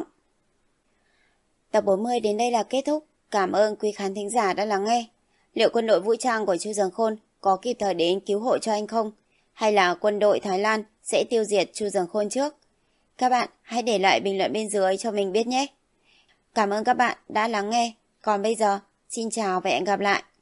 Speaker 1: Tập bốn mươi đến đây là kết thúc. Cảm ơn quý khán thính giả đã lắng nghe. Liệu quân đội vũ trang của Chu Dần Khôn có kịp thời đến cứu hộ cho anh không? Hay là quân đội Thái Lan sẽ tiêu diệt Chu Dần Khôn trước? Các bạn hãy để lại bình luận bên dưới cho mình biết nhé. Cảm ơn các bạn đã lắng nghe. Còn bây giờ, xin chào và hẹn gặp lại.